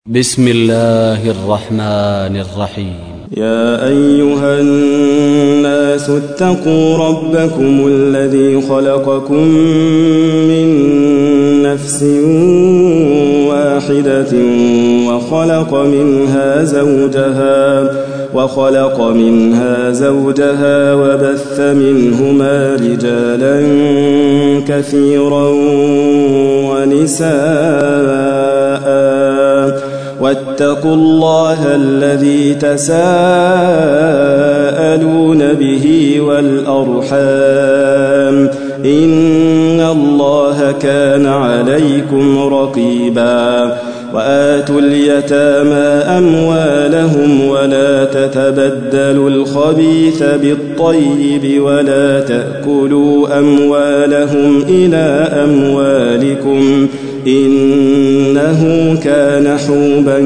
بسم الله الرحمن الرحيم. يا أيها الناس اتقوا ربكم الذي خلقكم من نفس واحدة وخلق منها زوجها وبث منهما رجالا كثيرا ونساء واتقوا الله الذي تساءلون به والأرحام إن الله كان عليكم رقيبا وآتوا اليتامى أموالهم ولا تتبدلوا الخبيث بالطيب ولا تأكلوا أموالهم إلى أموالكم إنه كان حوبا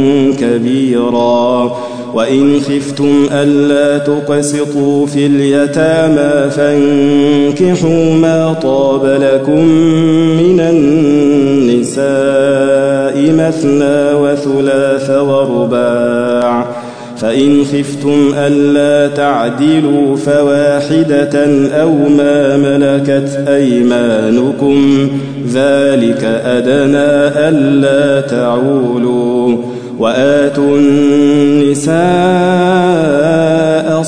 كبيرا وإن خفتم ألا تقسطوا في اليتامى فانكحوا ما طاب لكم من النساء مثنى وثلاث ورباع فإن خفتم ألا تعدلوا فواحدة أو ما ملكت أيمانكم ذلك أدنى ألا تعولوا وآتوا النساء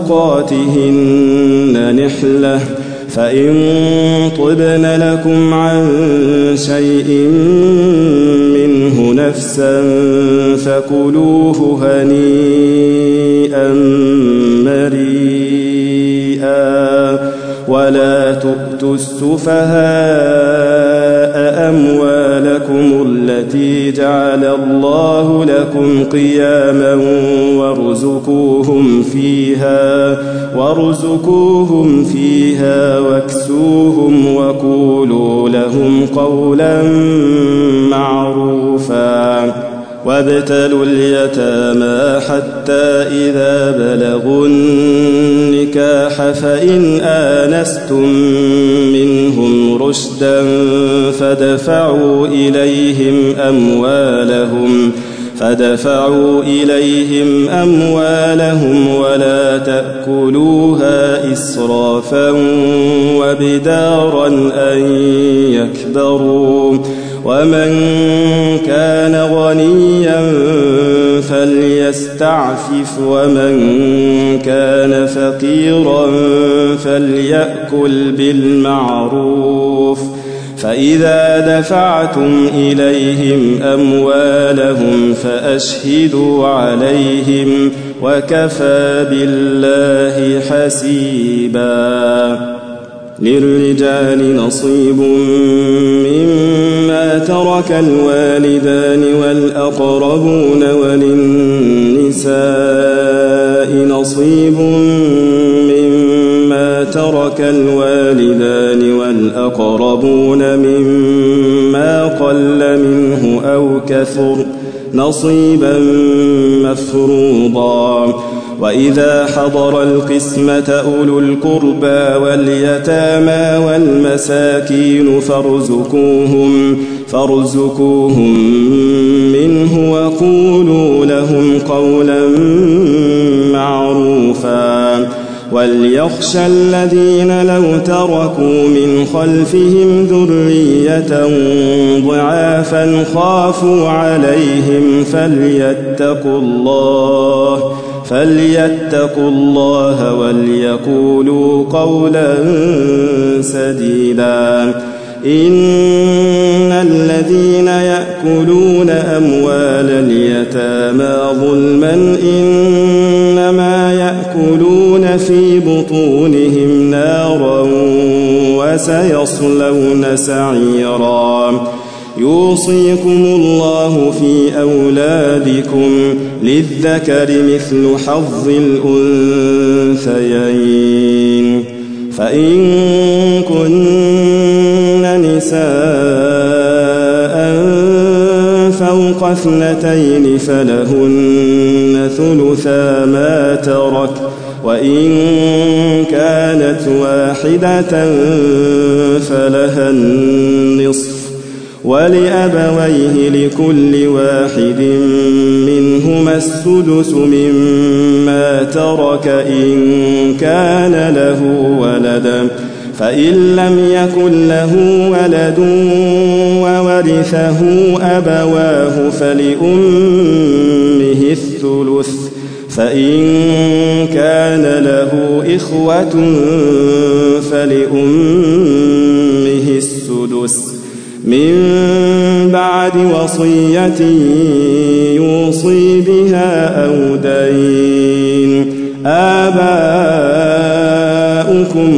صدقاتهن نحلة فإن طبن لكم عن شيء منه نفسا فكلوه هنيئا مريئا ولا تؤتوا السفهاء أموالكم التي جعل الله لكم قياما وارزقوهم فيها واكسوهم وقولوا لهم قولا معروفا وابتلوا اليتامى حتى إذا بلغوا النكاح فإن آنستم منهم رشدا فادفعوا إليهم أموالهم ولا تأكلوها إسرافا وبدارا أن يكبروا ومن كان غنيا فليستعفف ومن كان فقيرا فليأكل بالمعروف فإذا دفعتم إليهم أموالهم فأشهدوا عليهم وكفى بالله حسيبا للرجال نصيب مما ترك الوالدان والأقربون وللنساء نصيب مما ترك الوالدان والأقربون مما قل منه أو كثر نصيبا مفروضا وإذا حضر القسمة أولو القربى واليتامى والمساكين فارزقوهم منه وقولوا لهم قولا معروفا وليخشى الذين لو تركوا من خلفهم ذرية ضعافا خافوا عليهم فليتقوا الله وليقولوا قولا سديدا إن الذين يأكلون أموال اليتامى ظلما إنما يأكلون في بطونهم نارا وسيصلون سعيرا يوصيكم الله في أولادكم للذكر مثل حظ الأنثيين فإن كن نساء فوق 2 فلهن ثلثا ما ترك وإن كانت واحدة فلها النصف ولأبويه لكل واحد منهما السدس مما ترك إن كان له ولد فإن لم يكن له ولد وورثه أبواه فلأمه الثلث فإن كان له إخوة فلأمه السدس من بعد وصية يوصي بها أو دين آباؤكم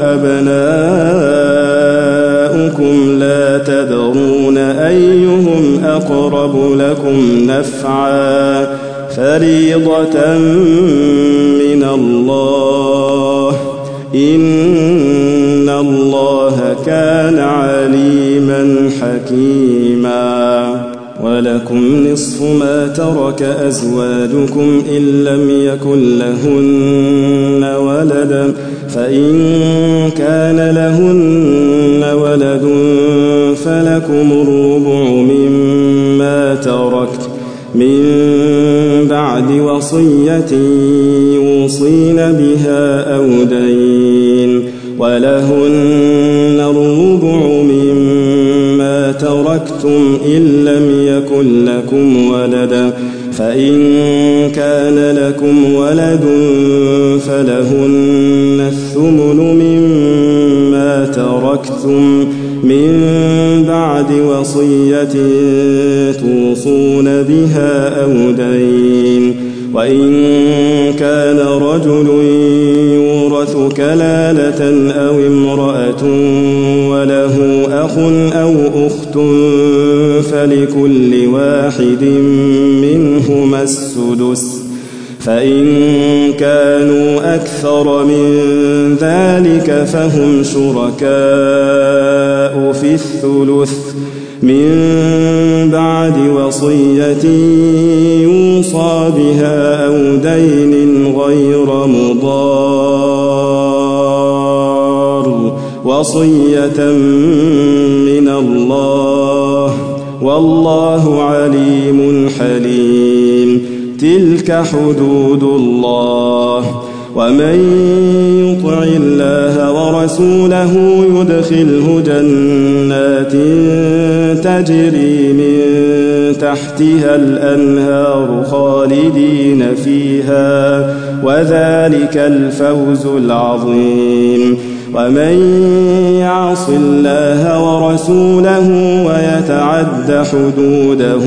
وأبناؤكم لا تدرون أيهم أقرب لكم نفعا فريضة من الله إن الله كان عليما حكيما ولكم نصف ما ترك أزواجكم إن لم يكن لهن ولد فإن كان لهن ولد فلكم الربع مما تركت من بعد وصية يوصين بها أو دين ولهن الربع مما تركتم إن لم يكن لكم ولد فإن كان لكم ولد فلهن الثمن مما تركتم من بعد وصية توصون بها أو دين وإن كان رجل يورث كلالة أو امرأة وله أخ أو أخت فلكل واحد منهما السدس فإن كانوا أكثر من ذلك فهم شركاء في الثلث من بعد وصية يوصى بها أو دين غير مضار وصية من الله والله عليم حليم تلك حدود الله ومن يطع الله ورسوله يدخله جنات تجري من تحتها الأنهار خالدين فيها وذلك الفوز العظيم ومن يعص الله ورسوله ويتعد حدوده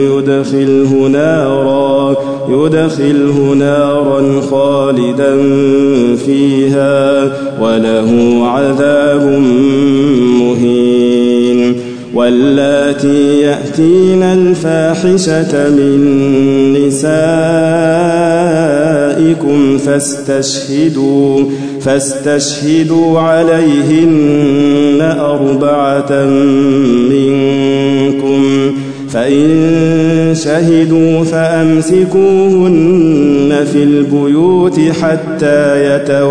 يدخله نارا خالدا فيها وله عذاب مهين واللاتي يأتين الفاحشة من نسائكم فاستشهدوا عليهن 4 منكم فإن شهدوا فأمسكوهن في البيوت حتى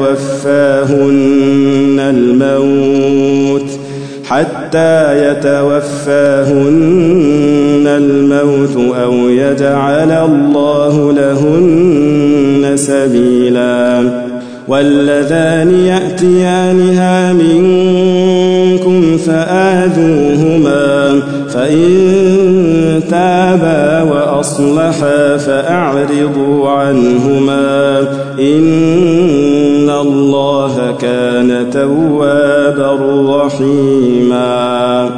يتوفاهن الموت أو يجعل الله لهن سبيلا واللذان يأتيانها منكم فآذوهما فإن تابا وأصلحا فأعرضوا عنهما إن الله كان توابا رحيما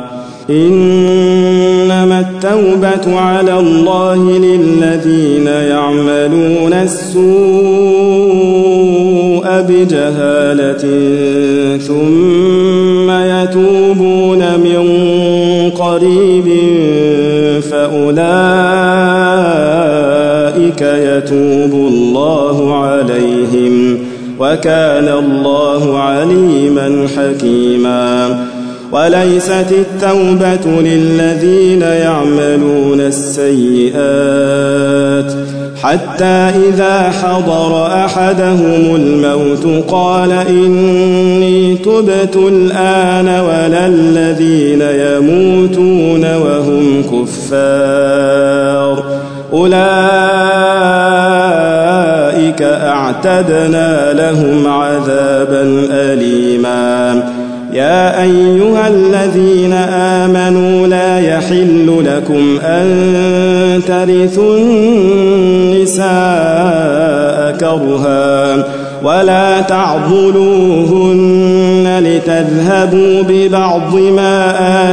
إنما التوبة على الله للذين يعملون السوء بجهالة ثم يتوبون من قريب فأولئك يتوب الله عليهم وكان الله عليما حكيما وليست التوبة للذين يعملون السيئات حتى إذا حضر أحدهم الموت قال إني تبت الآن ولا الذين يموتون وهم كفار أولئك أعتدنا لهم عذابا أليما يا أيها الذين آمنوا لا يحل لكم أن ترثوا النساء كرها ولا تعضلوهن لتذهبوا ببعض ما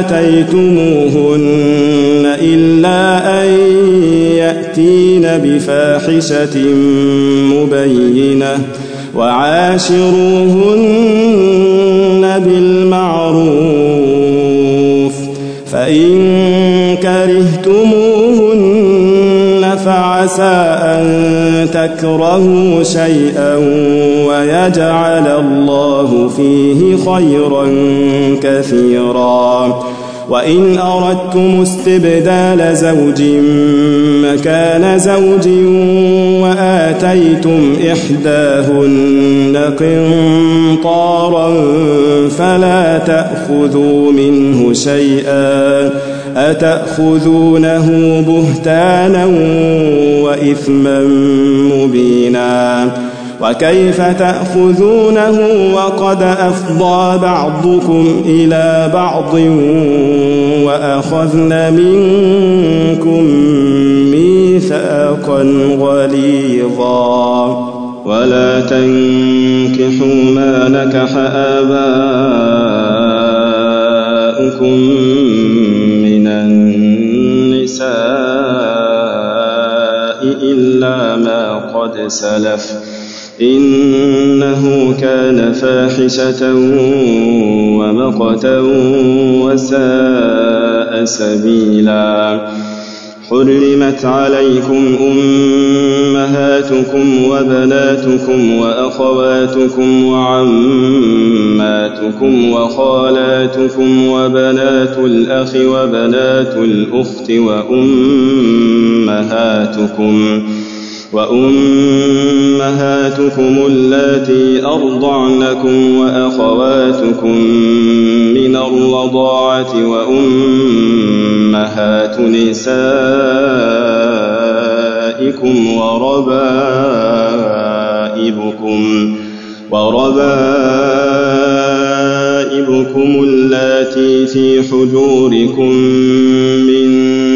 آتيتموهن إلا أن يأتين بفاحشة مبينة وعاشروهن بالمعروف فإن كرهتموهن فعسى أن تكرهوا شيئا ويجعل الله فيه خيرا كثيرا وإن أردتم استبدال زوج مكان زوج وآتيتم إحداهن قنطارا فلا تأخذوا منه شيئا أتأخذونه بهتانا وإثما مبينا وكيف تأخذونه وقد أفضى بعضكم إلى بعض وأخذن منكم ميثاقا غليظا ولا تنكحوا ما نكح آباؤكم من النساء إلا ما قد سلف إنه كان فاحشة ومقتا وساء سبيلا حرمت عليكم أمهاتكم وبناتكم وأخواتكم وعماتكم وخالاتكم وبنات الأخ وبنات الأخت وأمهاتكم اللاتي أرضعنكم وأخواتكم من الرضاعة وأمهات نسائكم وربائبكم اللاتي في حجوركم من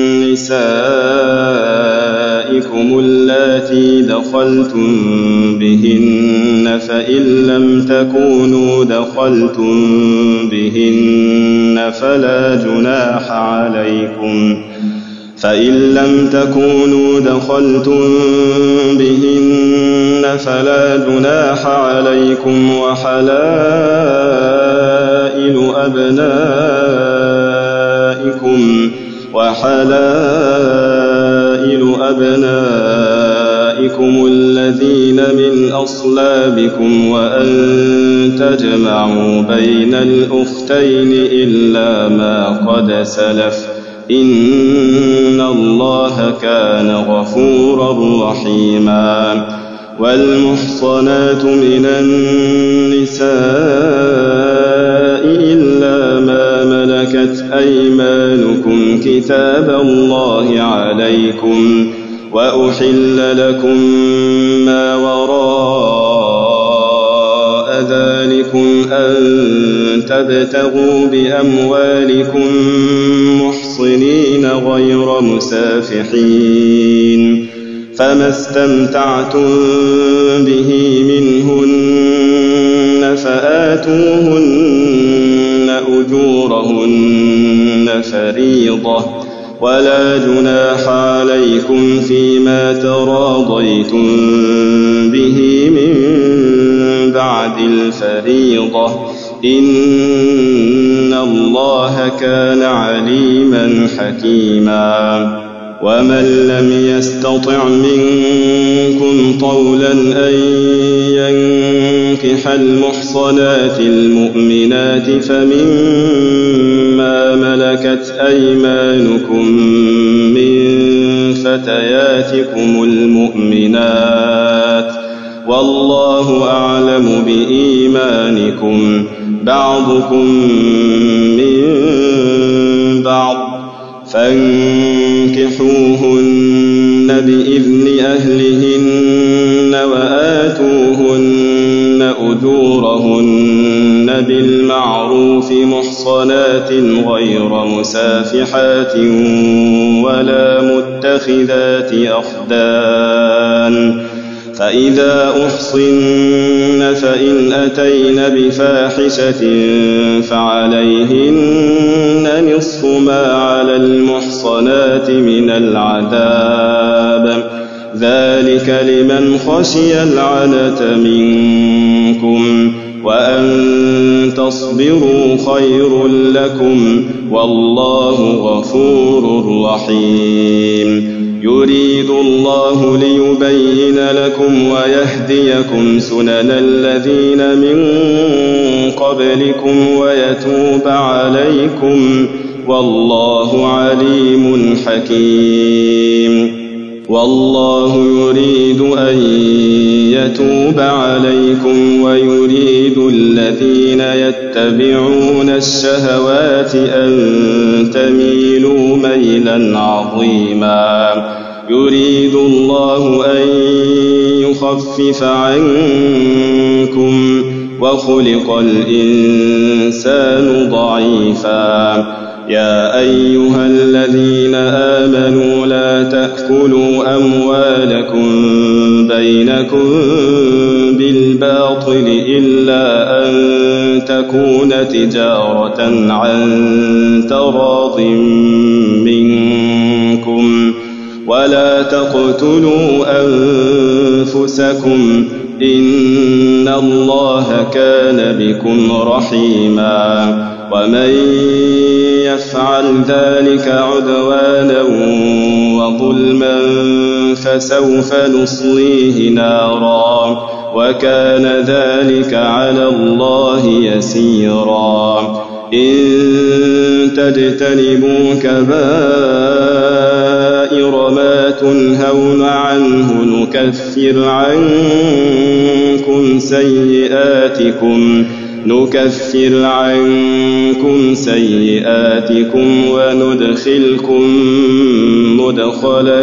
نسائكم اللاتي دخلتم بهن فإن لم تكونوا دخلتم بهن فلا جناح عليكم وحلائل أبنائكم الذين من أصلابكم وأن تجمعوا بين الأختين إلا ما قد سلف إن الله كان غفورا رحيما والمحصنات من النساء إلا ما ملكت أيمانكم كتاب الله عليكم وأحل لكم ما وراء ذلكم أن تبتغوا بأموالكم محصنين غير مسافحين فما استمتعتم به منهن فآتوهن أجورهن فريضة ولا جناح عليكم فيما تراضيتم به من بعد الفريضة إن الله كان عليما حكيما ومن لم يستطع منكم طولا أن ينكح المحصنات المؤمنات فمما ملكت أيمانكم من فتياتكم المؤمنات والله أعلم بإيمانكم بعضكم من بعض فانكحوهن بإذن أهلهن وآتوهن أجورهن بالمعروف محصنات غير مسافحات ولا متخذات أخدان فإذا أحصن فإن أتين بفاحشة فعليهن نصف ما على المحصنات من العذاب ذلك لمن خشي العنة منكم وأن تصبروا خير لكم والله غفور رحيم يريد الله ليبين لكم ويهديكم سنن الذين من قبلكم ويتوب عليكم والله عليم حكيم والله يريد أن يتوب عليكم ويريد الذين يتبعون الشهوات أن تميلوا ميلا عظيما يريد الله أن يخفف عنكم وخلق الإنسان ضعيفا يا أيها الذين آمنوا لا تأكلوا أموالكم بينكم بالباطل إلا أن تكون تجارة عن تراض منكم ولا تقتلوا أنفسكم إن الله كان بكم رحيما ومن يفعل ذلك عدوانا وظلما فسوف نصليه نارا وكان ذلك على الله يسيرا إن تجتنبوا كبائر ما تنهون عنه نكفر عنكم سيئاتكم وندخلكم مدخلا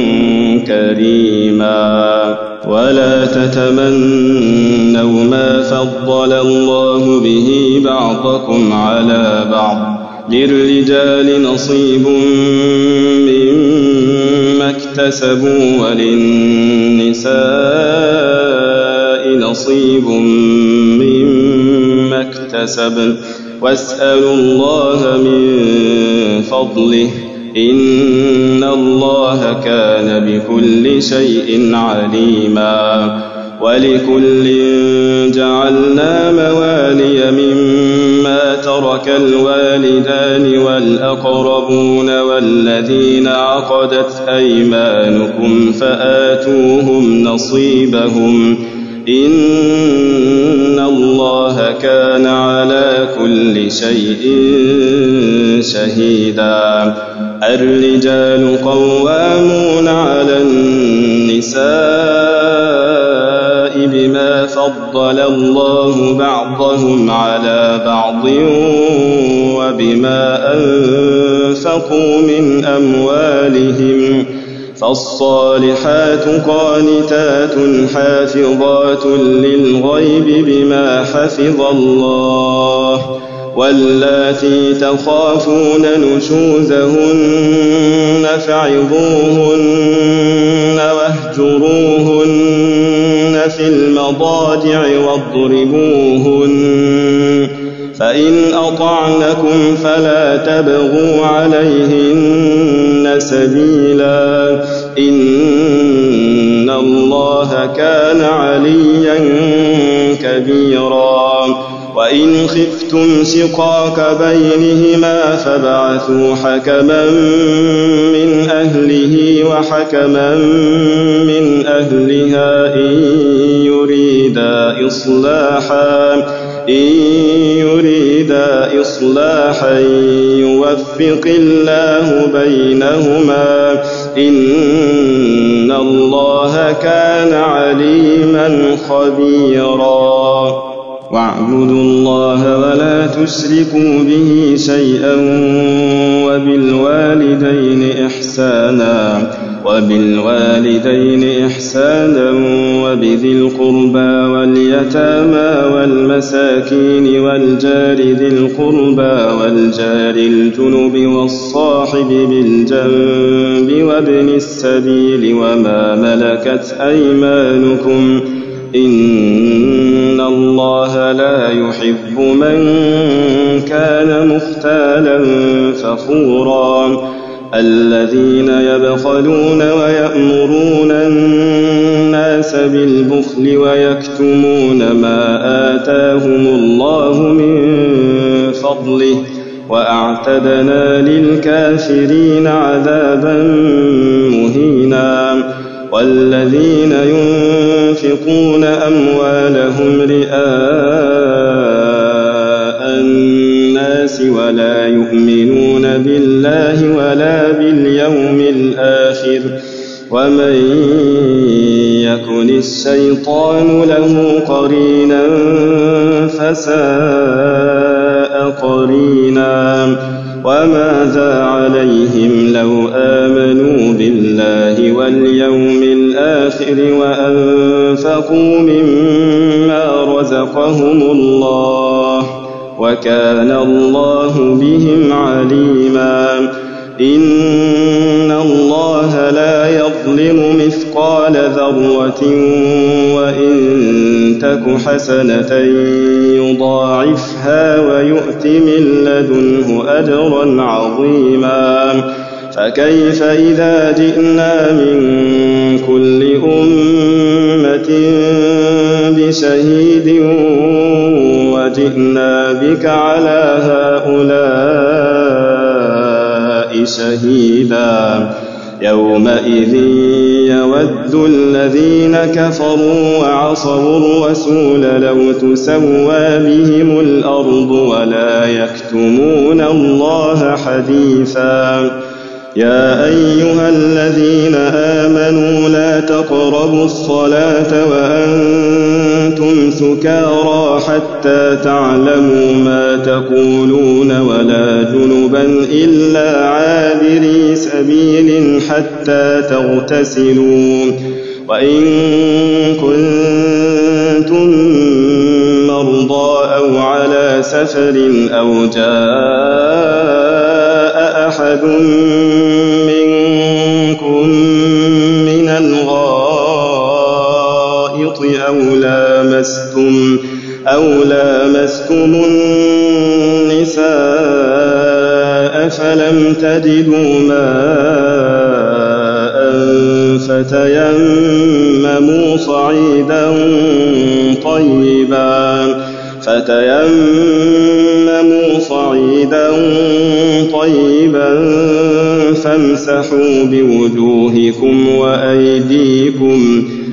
كريما ولا تتمنوا ما فضل الله به بعضكم على بعض للرجال نصيب مما اكتسبوا وللنساء نصيب مما اكتسبن واسألوا الله من فضله إن الله كان بكل شيء عليما ولكل جعلنا موالي مما ترك الوالدان والأقربون والذين عقدت أيمانكم فآتوهم نصيبهم إن الله كان على كل شيء شهيدا الرجال قوامون على النساء بما فضل الله بعضهم على بعض وبما أنفقوا من أموالهم فالصالحات قانتات حافظات للغيب بما حفظ الله واللاتي تخافون نشوزهن فعظوهن واهجروهن في المضاجع واضربوهن فإن أطعنكم فلا تبغوا عليهن سبيلا إن الله كان عليا كبيرا وإن خفتم خفتم شقاق بينهما فابعثوا حكما من أهله وحكما من أهلها إن يريدا إصلاحا يوفق الله بينهما إن الله كان عليما خبيرا واعبدوا الله ولا تشركوا به شيئا وبالوالدين إحسانا وبذي القربى واليتامى والمساكين والجار ذي القربى والجار الجنب والصاحب بالجنب وابن السبيل وما ملكت أيمانكم إن الله لا يحب من كان مختالا فخورا الذين يبخلون ويأمرون الناس بالبخل ويكتمون ما آتاهم الله من فضله وأعتدنا للكافرين عذابا مهينا والذين ينفقون أموالهم رئاء الناس ولا يؤمنون بالله ولا باليوم الآخر ومن يكن الشيطان له قرينا فساء قرينا وماذا عليهم لو آمنوا بالله واليوم الآخر وأنفقوا مما رزقهم الله وكان الله بهم عليما إن الله لا يظلم مثقال ذرة وإن تك حسنة يضاعفها ويؤت من لدنه أجرا عظيما فكيف إذا جئنا من كل أمة بشهيد وجئنا بك على هؤلاء شهيدا يومئذ يود الذين كفروا وعصوا الرسول لو تسوى بهم الأرض ولا يكتمون الله حديثا يا أيها الذين آمنوا لا تقربوا الصلاة وأنتم سكارى حتى تعلموا ما تقولون ولا جنبا إلا عابري سبيل حتى تغتسلوا وإن كنتم مرضى أو على سفر أو جاء أحد منكم من الغائط أو لامستم النساء فلم تجدوا ماء فتيمموا صعيدا طيبا فامسحوا بوجوهكم وأيديكم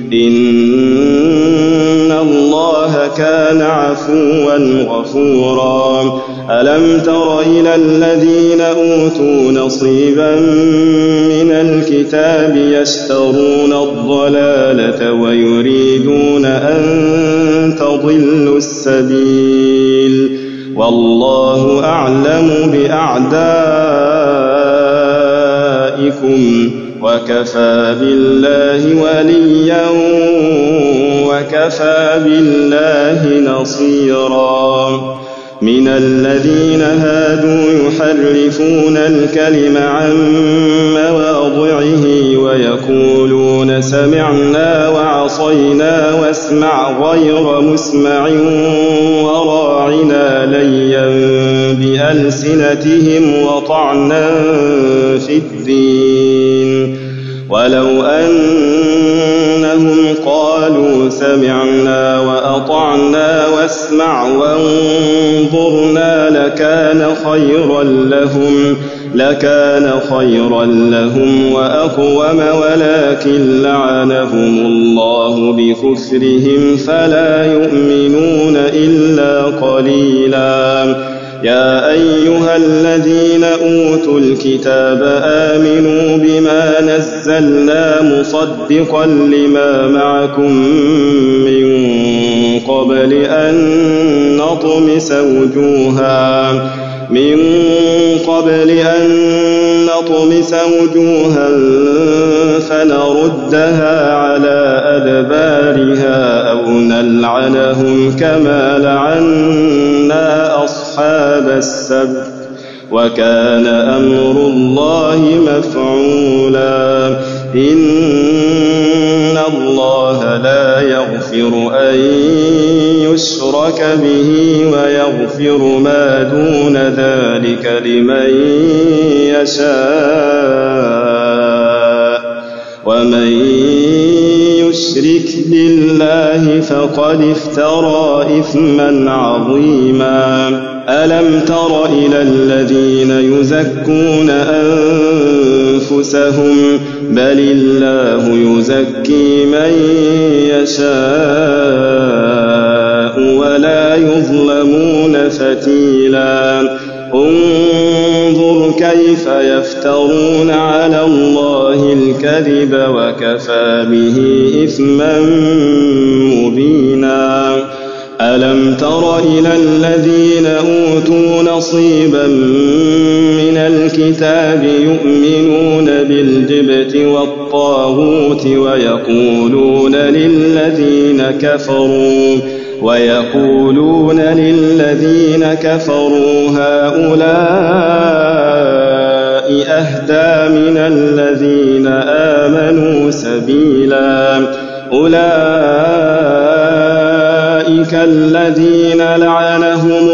إن الله كان عفوا غفورا ألم تر إلى الذين أوتوا نصيبا من الكتاب يشترون الضلالة ويريدون أن تضلوا السبيل والله أعلم بأعدائكم وكفى بالله وليا وكفى بالله نصيرا من الذين هادوا يحرفون الكلم عن مواضعه ويقولون سمعنا وعصينا واسمع غير مسمع وراعنا ليا بألسنتهم وطعنا في الدين ولو أنهم أنهم قالوا سمعنا وأطعنا واسمع وانظرنا لكان خيرا لهم وأقوم ولكن لعنهم الله بكفرهم فلا يؤمنون إلا قليلا. يا أيها الذين أوتوا الكتاب آمنوا بما نزلنا مصدقا لما معكم من قبل أن نطمس وجوها فنردها على أدبارها أو نلعنهم كما لعنا أصحاب السبت وكان أمر الله مفعولا. إن الله لا يغفر أن يشرك به ويغفر ما دون ذلك لمن يشاء ومن يشرك بالله فقد افترى إثما عظيما. ألم تر إلى الذين يزكون أنفسهم بل الله يزكي من يشاء ولا يظلمون فتيلا. انظر كيف يفترون على الله الكذب وكفى به إثما مبينا. ألم تر إلى الذين أوتوا نصيبا من الكتاب يؤمنون بالجبت والطاغوت ويقولون للذين كفروا هؤلاء أهدى من الذين آمنوا سبيلا. أولئك الذين لعنهم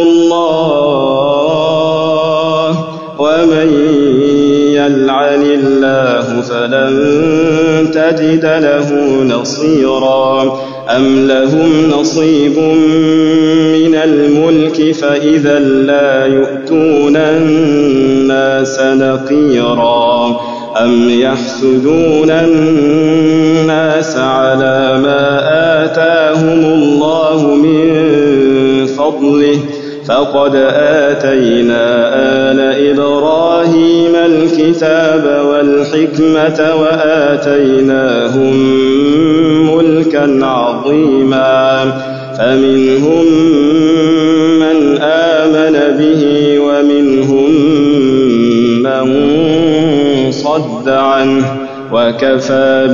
الله ومن يلعن الله فلن تجد له نصيرا. أم لهم نصيب من الملك فإذا لا يؤتون الناس نقيرا. أم يحسدون الناس على ما آتاهم الله من فضله فقد آتينا آل إبراهيم الكتاب والحكمة وآتيناهم ملكا عظيما. فمنهم من آمن به ومنهم من صد عنه وكفى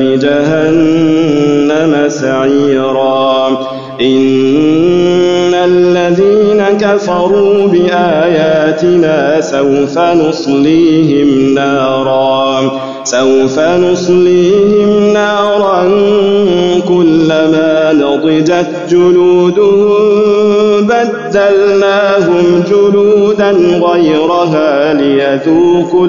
بجهنم سعيرا. إن الذين كفروا بآياتنا سوف نصليهم نارا كلما نضجت جلودهم بدلناهم جلودا غيرها ليذوقوا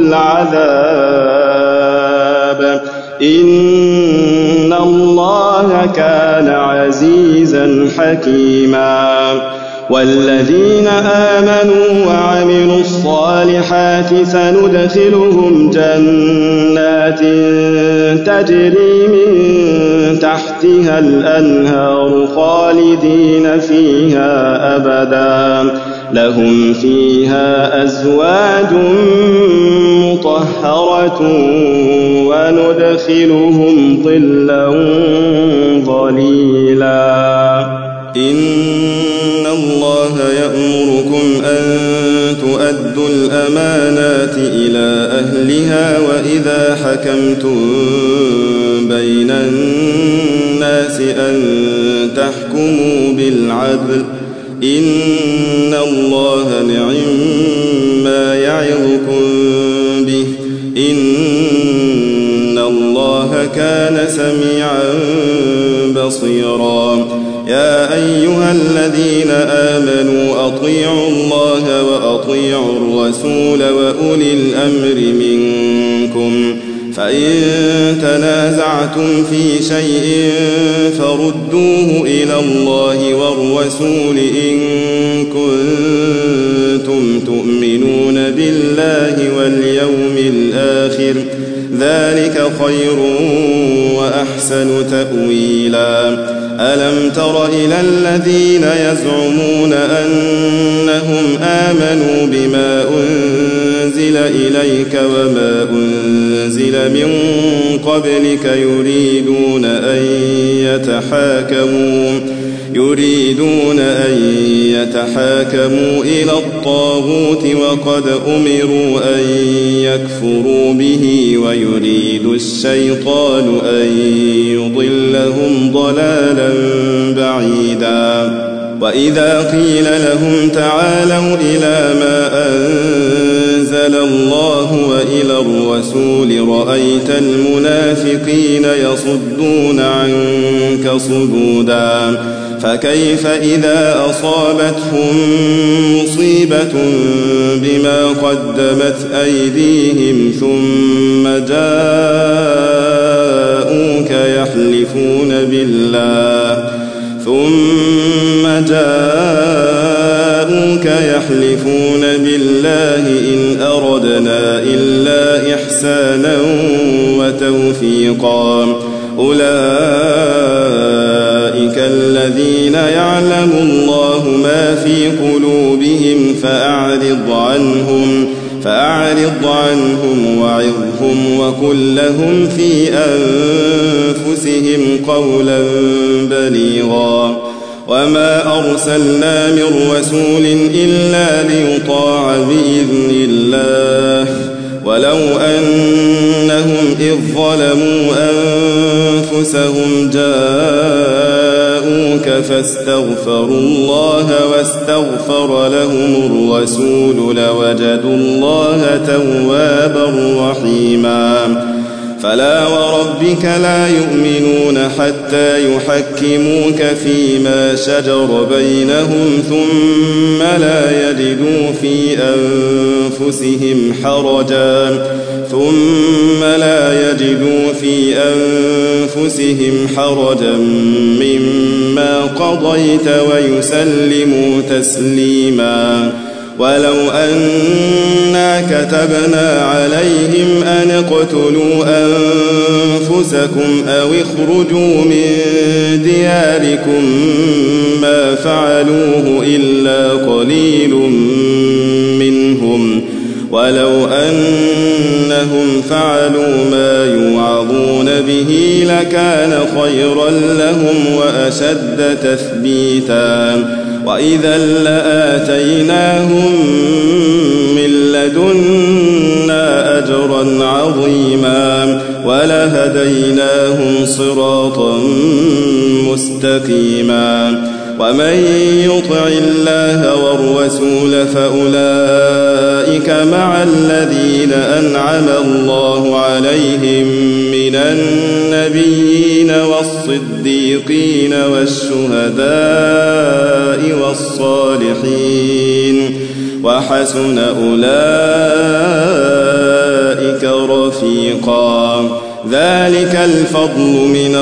العذاب إن الله كان عزيزا حكيما. والذين آمنوا وعملوا الصالحات سندخلهم جنات تجري من تحتها الأنهار خالدين فيها أبدا لهم فيها أزواج مطهرة وندخلهم ظلا ظليلا. إن الله يأمركم أن تؤدوا الأمانات إلى أهلها وإذا حكمتم بين الناس أن تحكموا بالعدل إن الله نعما يعظكم به إن الله كان سميعا بصيرا. يا أيها الذين آمنوا أطيعوا الله وأطيعوا الرسول وأولي الأمر منكم فإن تنازعتم في شيء فردوه إلى الله والرسول إن كنتم تؤمنون بالله واليوم الآخر ذلك خير وأحسن تأويلا ألم تر إلى الذين يزعمون أنهم آمنوا بما أنزل إليك وما أنزل من قبلك يريدون أن يتحاكموا إلى الطاغوت وقد أمروا أن يكفروا به ويريد الشيطان أن يضلهم ضلالا بعيدا وإذا قيل لهم تعالوا إلى ما أنزل الله وإلى الرسول رأيت المنافقين يصدون عنك صدودا فكيف إذا أصابتهم مصيبة بما قدمت أيديهم ثم جاءوك يحلفون بالله إن أردنا إلا إحسانا وتوفيقا أولئك الذين يعلم الله ما في قلوبهم فأعرض عنهم وعظهم وقل لهم في أنفسهم قولا بليغا وما أرسلنا من رسول إلا ليطاع بإذن الله ولو أنهم إذ ظلموا أنفسهم جاءوك فاستغفروا الله واستغفر لهم الرسول لوجدوا الله توابا رحيما فلا وربك لا يؤمنون حتى يحكموك فيما شجر بينهم ثم لا يجدوا في أنفسهم حرجا مما قضيت ويسلموا تسليما ولو أنا كتبنا عليهم أن اقتلوا أنفسكم أو اخرجوا من دياركم ما فعلوه إلا قليل منهم ولو أنهم فعلوا ما يوعظون به لكان خيرا لهم وأشد تثبيتا وإذا لآتيناهم من لدنا أجرا عظيما ولهديناهم صراطا مستقيما ومن يطع الله والرسول فأولئك مع الذين أنعم الله عليهم من النبيين والصديقين والشهداء والصالحين وحسن أولئك رفيقا ذلك الفضل من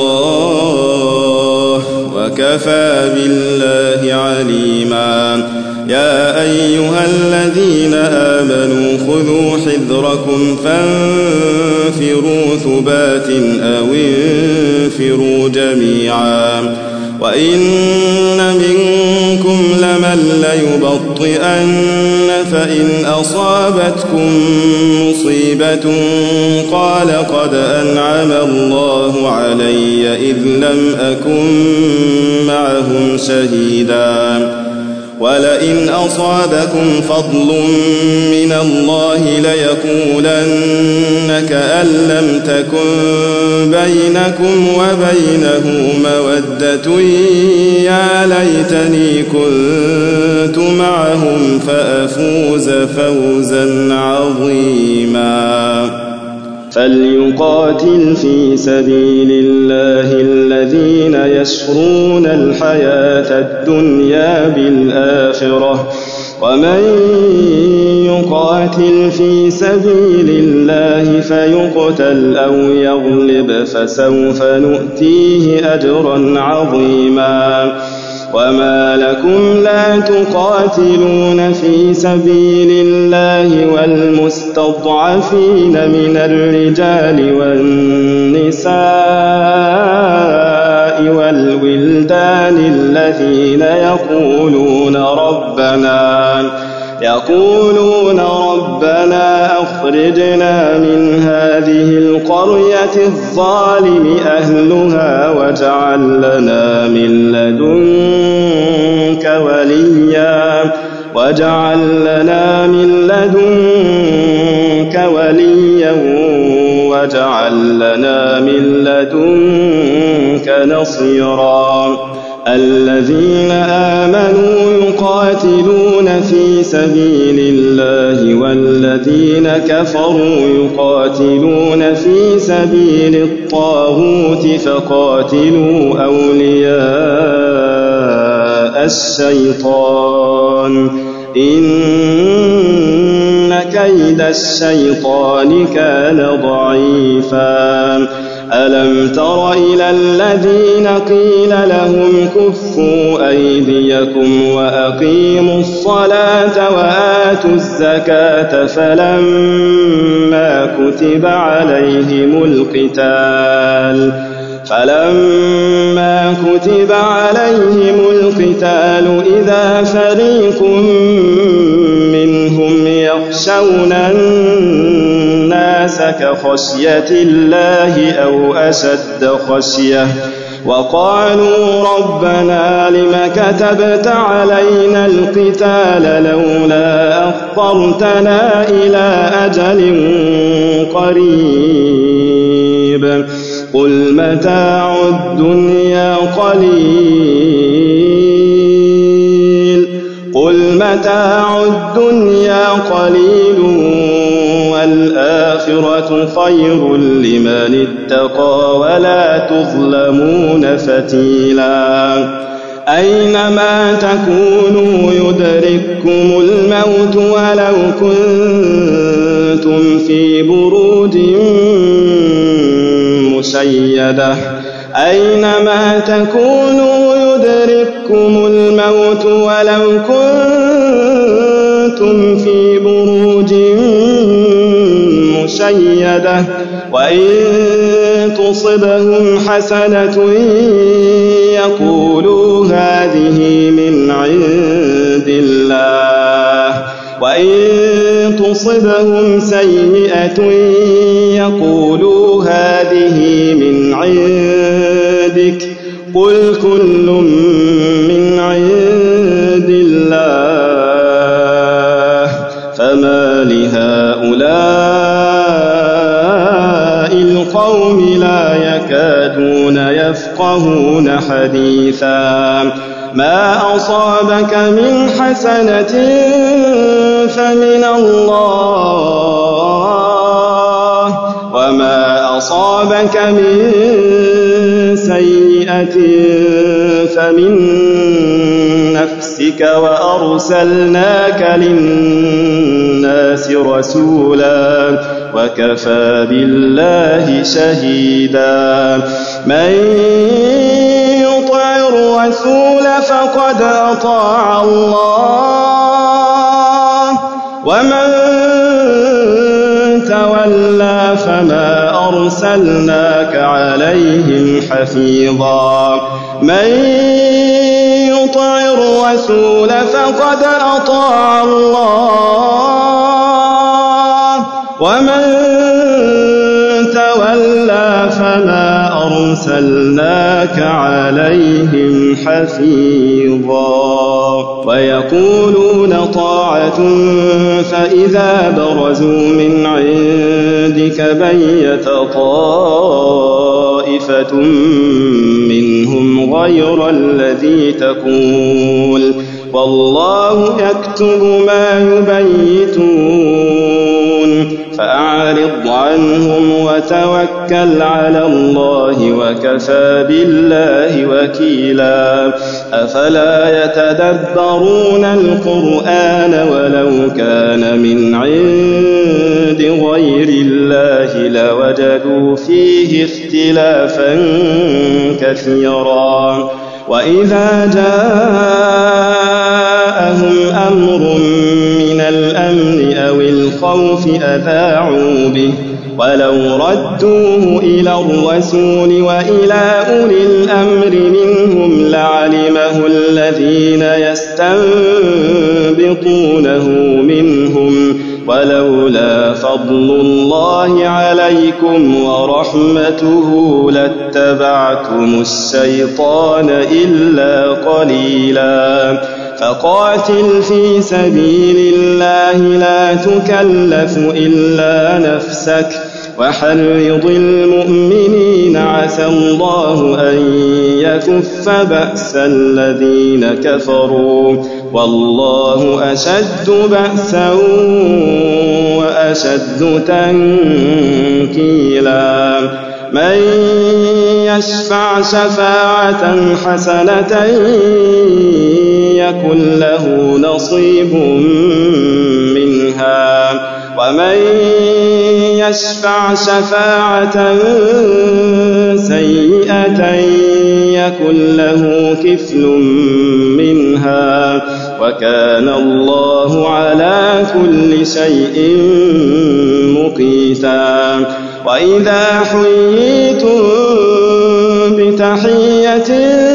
الله وكفى بالله عليما يا أيها الذين آمنوا خذوا حذركم فانفروا ثبات أو انفروا جميعا وإن منكم لمن ليبطئن فإن أصابتكم مصيبة قال قد أنعم الله علي إذ لم أكن معهم شهيدا ولئن أصابكم فضل من الله ليقولن كأن لم تكن بينكم وبينه مودة يا ليتني كنت معهم فأفوز فوزا عظيما فليقاتل في سبيل الله الذين يشرون الحياة الدنيا بالآخرة ومن يقاتل في سبيل الله فيقتل أو يغلب فسوف نؤتيه أجرا عظيما وما لكم لا تقاتلون في سبيل الله والمستضعفين من الرجال والنساء والولدان الذين يقولون ربنا أخرجنا من هذه القرية الظالم أهلها واجعل لنا من لدنك وليا واجعل لنا من لدنك نصيرا الذين آمنوا يقاتلون في سبيل الله والذين كفروا يقاتلون في سبيل الطاغوت فقاتلوا أولياء الشيطان إن كيد الشيطان كان ضعيفا ألم تر إلى الذين قيل لهم كفوا أيديكم وأقيموا الصلاة وآتوا الزكاة فلما كتب عليهم القتال إذا فريق منهم يخشون الناس كخشية الله أو أشد خشية وقالوا ربنا لم كتبت علينا القتال لولا أخرتنا إلى أجل قريب قل متاع الدنيا قليل والآخرة خير لمن اتقى ولا تظلمون فتيلا أينما تكونوا يدرككم الموت ولو كنتم في بروج مشيدة وإن تصبهم حسنة يقولوا هذه من عند الله وإن تصبهم سيئة يقولوا هذه من عندك قل كل من عند الله فما لهؤلاء القوم لا يكادون يفقهون حديثا ما أصابك من حسنة فمن الله وما أصابك من سيئة فمن نفسك وأرسلناك للناس رسولا وكفى بالله شهيدا من يطع الرسول فقد أطاع الله ومن تولى فما أرسلناك عليهم حفيظا من يطع الرسول فقد أطاع الله ومن تولى فما أرسلناك عليهم حفيظا ويقولون طاعة فإذا برزوا من عندك بيت طائفة منهم غير الذي تقول والله يكتب ما يبيتون فأعرض عنهم وتوكل على الله وكفى بالله وكيلا أفلا يتدبرون القرآن ولو كان من عند غير الله لوجدوا فيه اختلافا كثيرا وإذا جاءهم أمر من الأمن أو الخوف أذاعوا به ولو ردوه إلى الرسول وإلى أولي الأمر منهم لعلمه الذين يستنبطونه منهم ولولا فضل الله عليكم ورحمته لاتبعتم الشيطان إلا قليلا فقاتل في سبيل الله لا تكلف إلا نفسك وحرض المؤمنين عسى الله أن يكف بأس الذين كفروا والله أشد بأسا وأشد تنكيلا من يشفع شفاعة حسنة يكن له نصيب منها ومن يشفع شفاعة سيئة يكن له كفل منها وكان الله على كل شيء مقيتا وإذا حييتم بتحية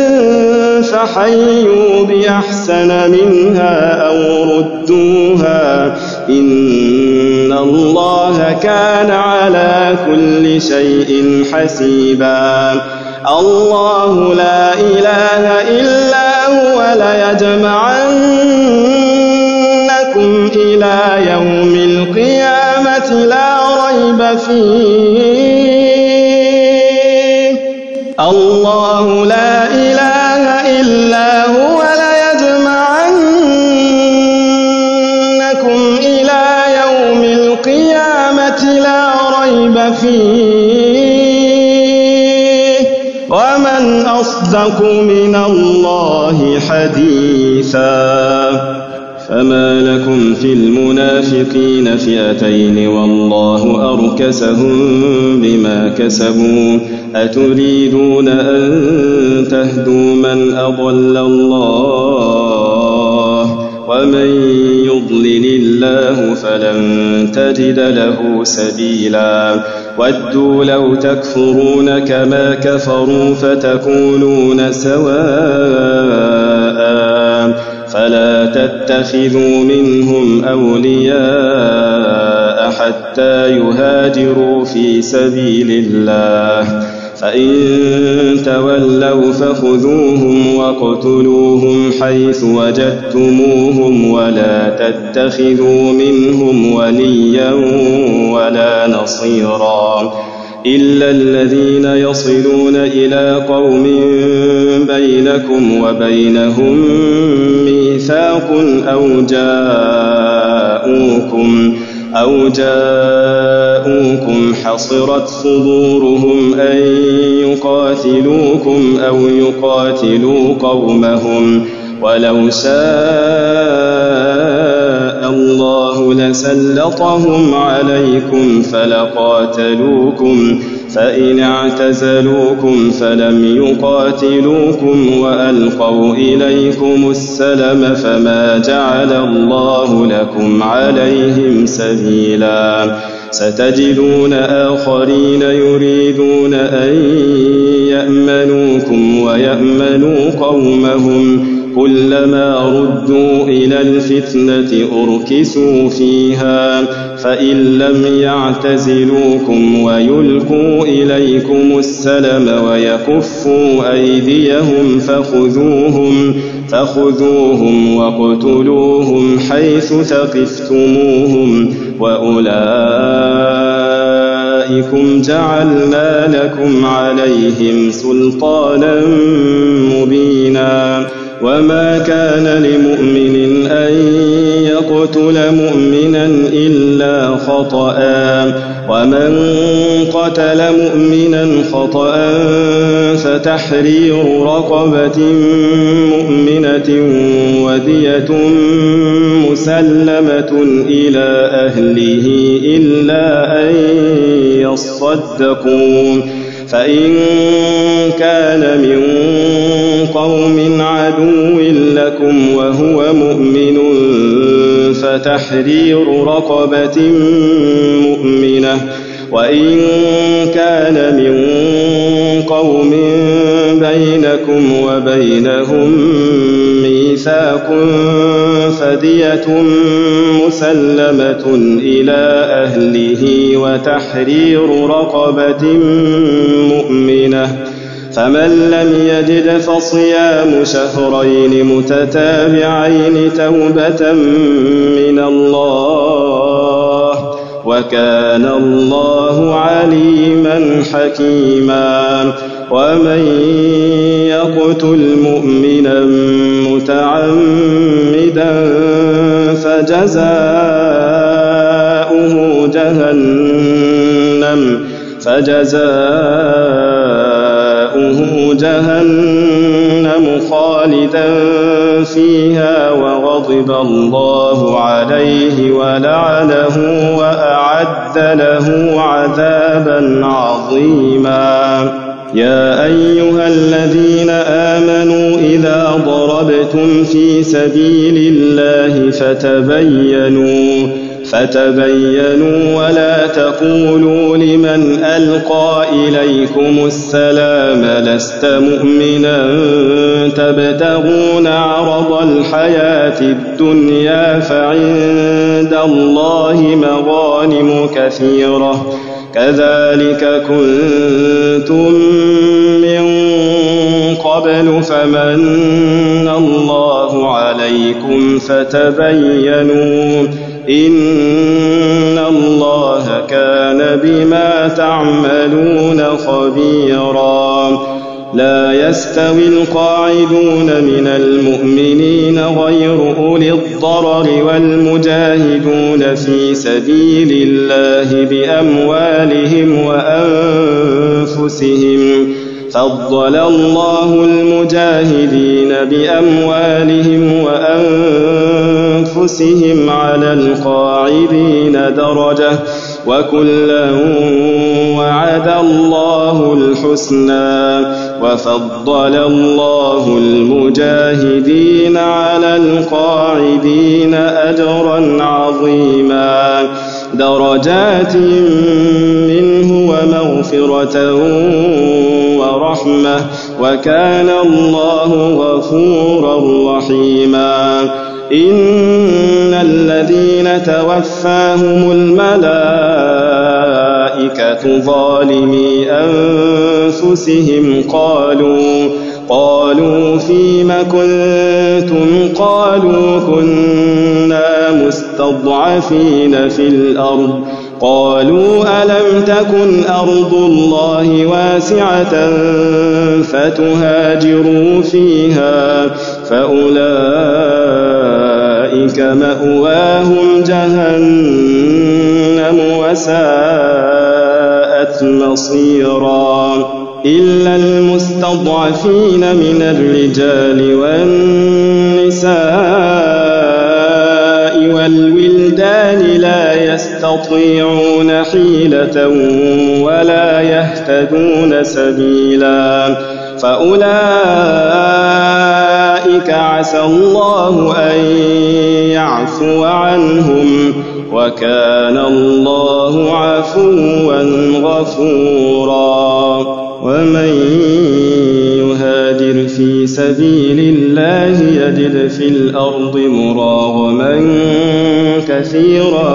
فحيوا بأحسن منها أو ردوها إن الله كان على كل شيء حسيبا الله لا إله إلا هو ليجمعنكم إلى يوم القيامة لا ريب فيه الله لا إله إلا هو ليجمعنكم إلى يوم القيامة لا ريب فيه ومن أصدق من الله حديثا فما لكم في المنافقين فئتين والله أركسهم بما كسبوا أتريدون أن تهدوا من أضل الله ومن يضلل الله فلن تجد له سبيلا ودوا لو تكفرون كما كفروا فتكونون سواء فلا تتخذوا منهم أولياء حتى يهاجروا في سبيل الله فإن تولوا فخذوهم واقتلوهم حيث وجدتموهم ولا تتخذوا منهم وليا ولا نصيرا إلا الذين يصلون إلى قوم بينكم وبينهم ميثاق أو جاءوكم حصرت صدورهم أن يقاتلوكم أو يقاتلوا قومهم ولو شاء الله لسلطهم عليكم فلقاتلوكم فإن اعتزلوكم فلم يقاتلوكم وألقوا إليكم السلم فما جعل الله لكم عليهم سبيلا ستجدون آخرين يريدون أن يأمنوكم ويأمنوا قومهم كلما ردوا إلى الفتنة أركسوا فيها فإن لم يعتزلوكم ويلقوا إليكم السلم ويكفوا أيديهم فخذوهم واقتلوهم حيث ثقفتموهم وأولئكم جعلنا لكم عليهم سلطانا مبينا وما كان لمؤمن أن يقتل يقتل مؤمنا إلا خطأ ومن قتل مؤمنا خطأ فتحرير رقبة مؤمنة ودية مسلمة إلى أهله إلا أن يصدقوا فإن كان من قوم عدو لكم وهو مؤمن فتحرير رقبة مؤمنة وإن كان من قوم بينكم وبينهم ميثاق فدية مسلمة إلى أهله وتحرير رقبة مؤمنة فمن لم يجد فصيام شهرين متتابعين توبة من الله وكان الله عليما حكيما ومن يقتل مؤمنا متعمدا فجزاؤه جهنم خالدا فيها وغضب الله عليه ولعنه وأعد له عذابا عظيما يا أيها الذين آمنوا إذا ضربتم في سبيل الله فتبينوا ولا تقولوا لمن ألقى إليكم السلام لست مؤمنا تبتغون عرض الحياة الدنيا فعند الله مغانم كثيرة كذلك كنتم من قبل فمن الله عليكم فتبينوا إن الله كان بما تعملون خبيرا لا يستوي القاعدون من المؤمنين غير أولي الضرر والمجاهدون في سبيل الله بأموالهم وأنفسهم فضل الله المجاهدين بأموالهم وأنفسهم على القاعدين درجة وكلا وعد الله الحسنى وفضل الله المجاهدين على القاعدين أجرا عظيما درجات منه ومغفرة ورحمة وكان الله غفورا رحيما إن الذين توفاهم الملائكة ظالمي أنفسهم قالوا فيم كنتم قالوا كنا مستضعفين في الأرض قالوا ألم تكن أرض الله واسعة فتهاجروا فيها فأولئك مأواهم جهنم وساءت مصيرا إلا المستضعفين من الرجال والنساء والولدان لا يستطيعون حيلة ولا يهتدون سبيلا فأولئك عسى الله أن يعفو عنهم وكان الله عفوا غفورا ومن يهاجر في سبيل الله يجد في الأرض مراغما كثيرا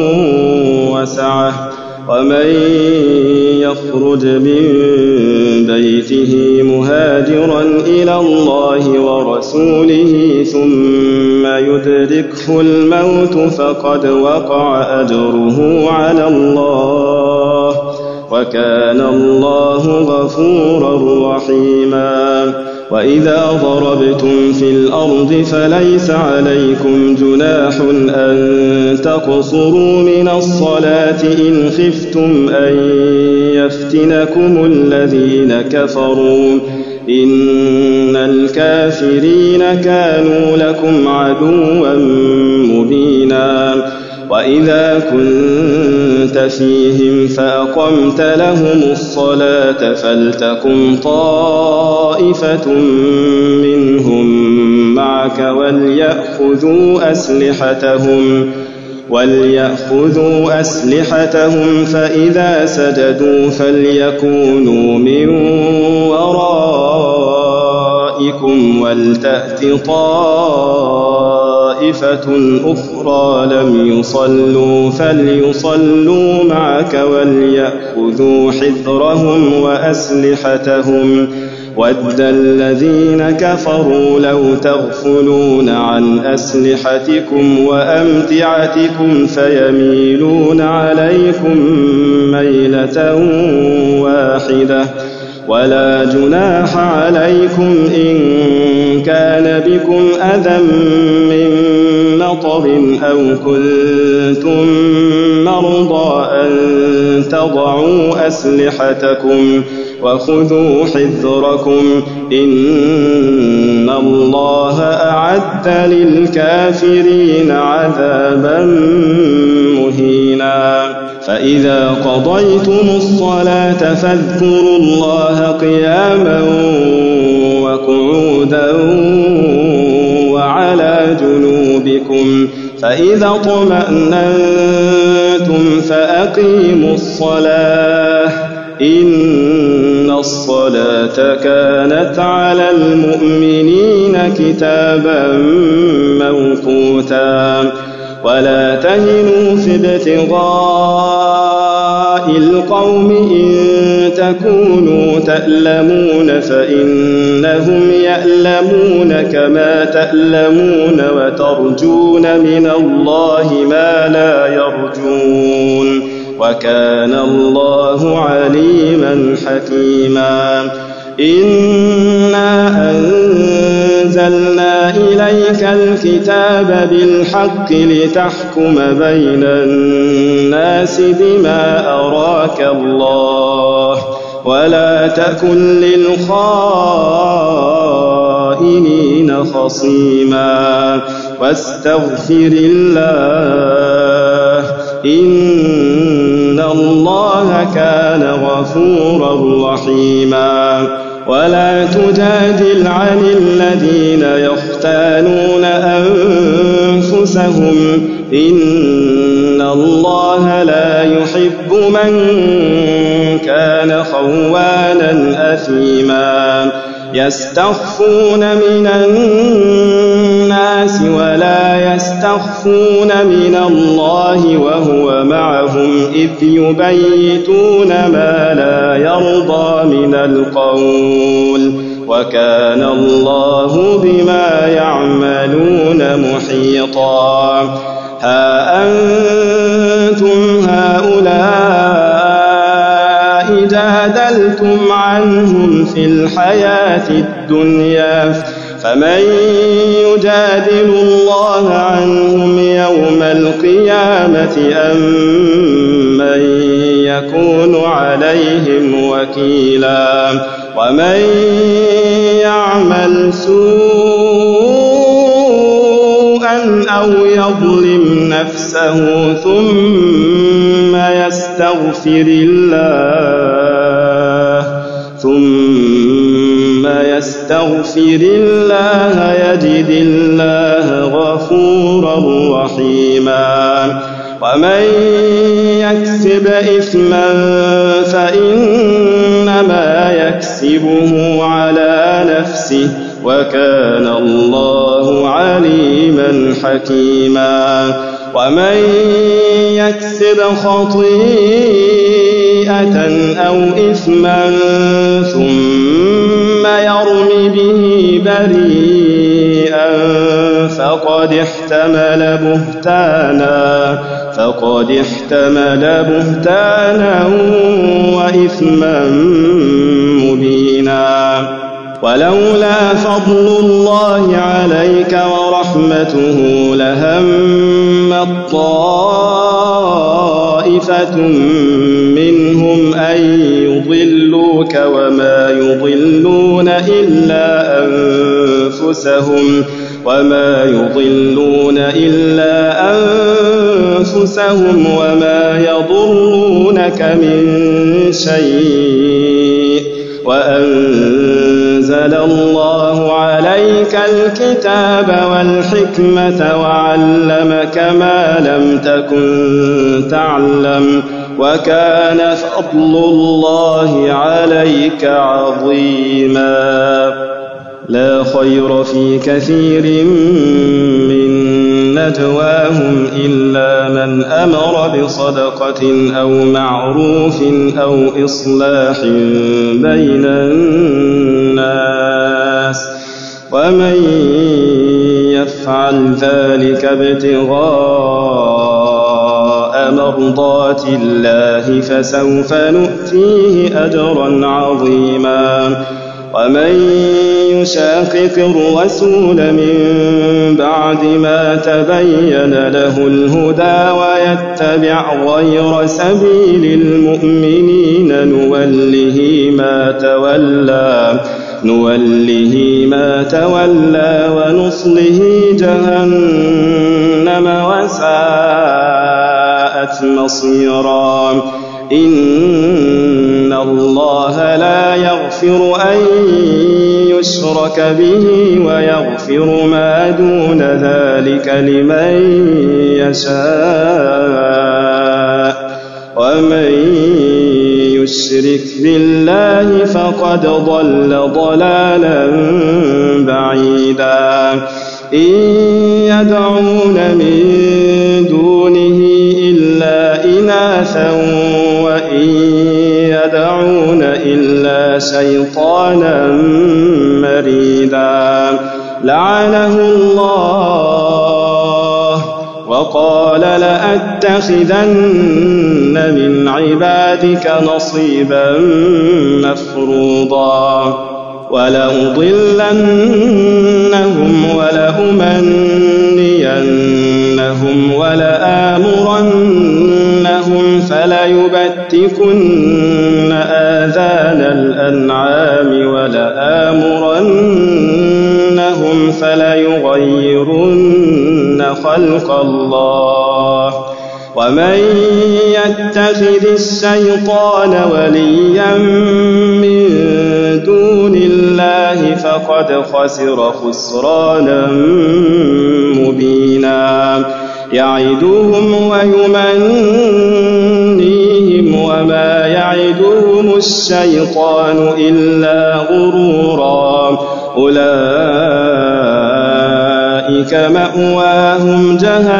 وسعة ومن يخرج من بيته مهاجرا إلى الله ورسوله ثم يدركه الموت فقد وقع أجره على الله وكان الله غفورا رحيما وإذا ضربتم في الأرض فليس عليكم جناح أن تقصروا من الصلاة إن خفتم أن يفتنكم الذين كفروا إن الكافرين كانوا لكم عدوا مبينا وإذا كنت فيهم فأقمت لهم الصلاة فلتقم طائفة منهم معك وليأخذوا أسلحتهم فإذا سجدوا فليكونوا من ورائكم ولتأت طائفة أخرى لم يصلوا فليصلوا معك وليأخذوا حذرهم وأسلحتهم ود الذين كفروا لو تغفلون عن أسلحتكم وأمتعتكم فيميلون عليكم ميلة واحدة ولا جناح عليكم إن كان بكم أذى من مطر أو كنتم مرضى أن تضعوا أسلحتكم وخذوا حذركم إن الله أعد للكافرين عذابا مهينا فإذا قضيتم الصلاة فاذكروا الله قياما وقعودا وعلى جنوبكم فإذا اطمأننتم فأقيموا الصلاة إن الصلاة كانت على المؤمنين كتابا موقوتا ولا تهنوا في ابتغاء القوم إن تكونوا تألمون فإنهم يألمون كما تألمون وترجون من الله ما لا يرجون وكان الله عليما حكيما إنا أنزلنا إليك الكتاب بالحق لتحكم بين الناس بما أراك الله ولا تكن للخائنين خصيما واستغفر الله إن الله كان غفورا رحيما ولا تجادل عن الذين يختانون أنفسهم إن الله لا يحب من كان خوانا أثيما يستخفون من الناس ولا يستخفون من الله وهو معهم إذ يبيتون ما لا يرضى من القول وكان الله بما يعملون محيطا ها أنتم هؤلاء جادلتم عنهم في الحياة الدنيا فمن يجادل الله عنهم يوم القيامة أم من يكون عليهم وكيلا ومن يعمل سوءا أو يظلم نفسه ثم يستغفر الله يجد الله غفورا رحيما ومن يكسب إثما فإنما يكسبه على نفسه وكان الله عليما حكيما ومن يكسب خطيئة أو إثما ثم يرم به بريئا فقد احتمل بهتانا وإثما مبينا ولولا فضل الله عليك ورحمته لهمت طائفة منهم أن يضلوك وما يضلون إلا أنفسهم وما يضرونك من شيء وأنزل الله عليك الكتاب والحكمة وعلمك ما لم تكن تعلم وكان فضل الله عليك عظيما. لا خير في كثير من نجواهم إلا من أمر بصدقة أو معروف أو إصلاح بين الناس ومن يفعل ذلك ابتغاء مرضات الله فسوف نؤتيه أجرا عظيما. ومن يشاقق الرسول من بعد ما تبين له الهدى ويتبع غير سبيل المؤمنين نوله ما تولى ونصله جهنم وساءت مصيرا. إن الله لا يغفر أن يشرك به ويغفر ما دون ذلك لمن يشاء ومن يشرك بالله فقد ضل ضلالا بعيدا. إن يدعون من دونه إلا إناثا وإن يدعون إلا شيطانا مريدا لعنه الله وقال لأتخذن من عبادك نصيبا مفروضا ولأضلنهم ولأمنينهم ولآمرنهم فليبتكن آذان الأنعام ولآمرنهم فليغيرن خلق الله ومن يتخذ الشيطان وليا من دون الله فقد خسر خسرانا مبينا. يعدهم ويمنيهم وما يعدهم الشيطان إلا غرورا. أولئك مأواهم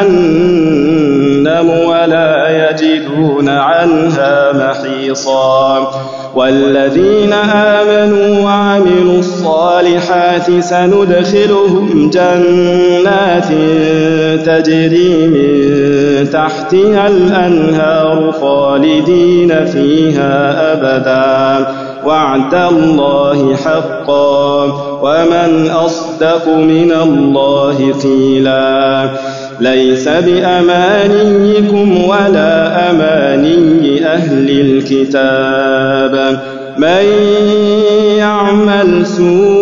جهنم ولا يجدون عنها محيصا. والذين آمنوا وعملوا الصالحات سندخلهم جنات تجري من تحتها الأنهار خالدين فيها أبدا وعد الله حقا ومن أصدق من الله قيلا. ليس بأمانيكم ولا أماني أهل الكتاب من يعمل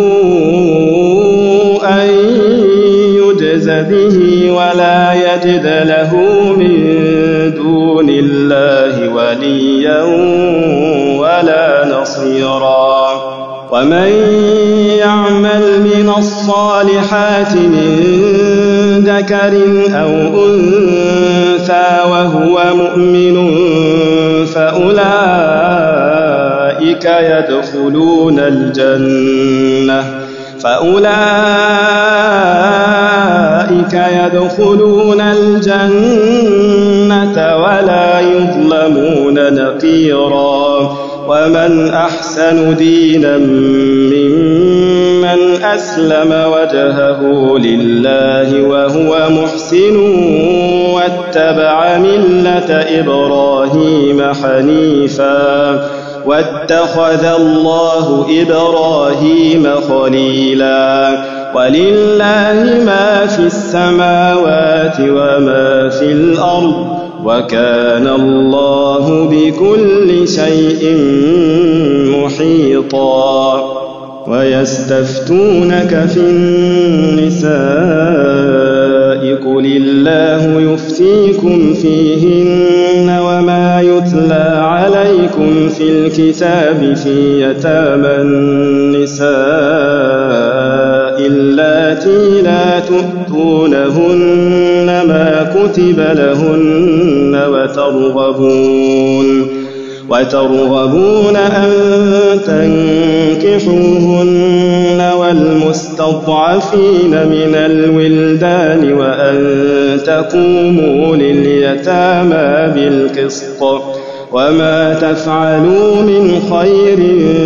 سوءا يجز به ولا يجد له من دون الله وليا ولا نصيرا. ومن يعمل من الصالحات من ذكر أو أنثى وهو مؤمن فأولئك يدخلون الجنة ولا يظلمون نقيرا. ومن أحسن دينا ممن أسلم وجهه لله وهو محسن واتبع ملة إبراهيم حنيفا واتخذ الله إبراهيم خليلا ولله ما في السماوات وما في الأرض وكان الله بكل شيء محيطا ويستفتونك في النساء قل الله يفتيكم فيهن وما يتلى عليكم في الكتاب في يتامى النساء اللاتي لا تؤتونهن ما كتب لهن وترغبون أن تنكحوهن والمستضعفين من الولدان وأن تقوموا لليتامى بالقسط وما تفعلوا من خير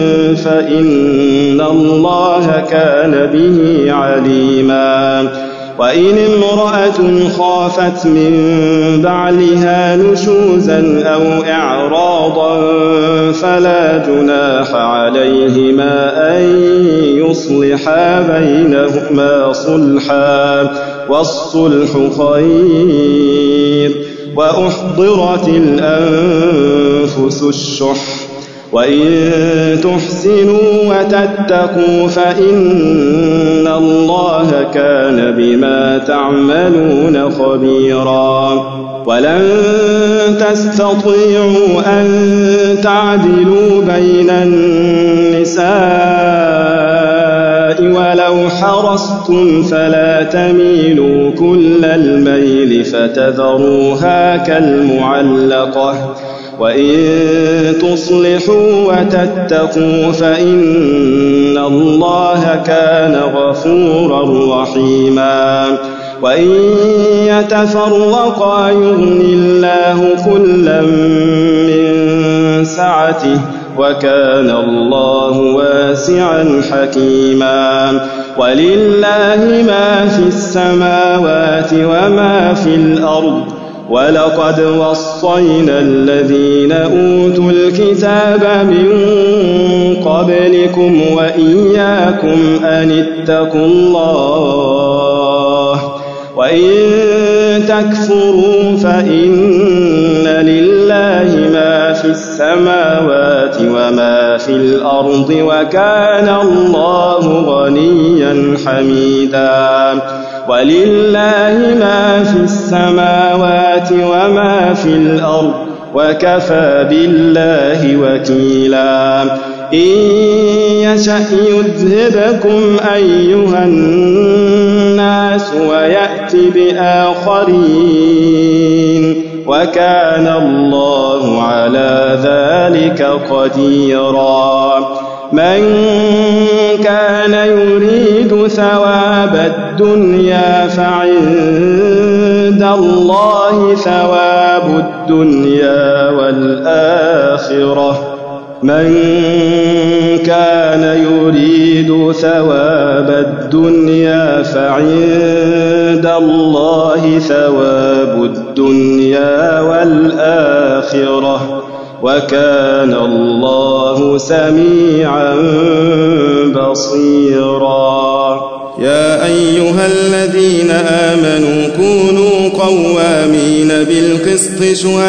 فإن الله كان به عليما وإن امرأة خافت من بعلها نشوزا أو إعراضا فلا جناح عليهما أن يصلحا بينهما صلحا والصلح خير وأحضرت الأنفس الشح وإن تحسنوا وتتقوا فإن الله كان بما تعملون خبيرا ولن تستطيعوا أن تعدلوا بين النساء ولو حرصتم فلا تميلوا كل الميل فتذروها كالمعلقة وإن تصلحوا وتتقوا فإن الله كان غفورا رحيما وإن يتفرقا يغن الله كلا من سعته وكان الله واسعا حكيما ولله ما في السماوات وما في الأرض ولقد وصينا الذين أوتوا الكتاب من قبلكم وإياكم أن اتقوا الله وإن تكفروا فإن لله ما في السماوات وما في الأرض وكان الله غنيا حميدا ولله ما في السماوات وما في الأرض وكفى بالله وكيلا إن يشأ يذهبكم أيها الناس ويأت بآخرين وكان الله على ذلك قديرا من كان يريد ثواب الدنيا فعند الله ثواب الدنيا والآخرة من كان يريد ثواب الدنيا فعند الله ثواب الدنيا والآخرة وكان الله سميعا بصيرا يا أيها الذين آمنوا كونوا قوامين بالقسط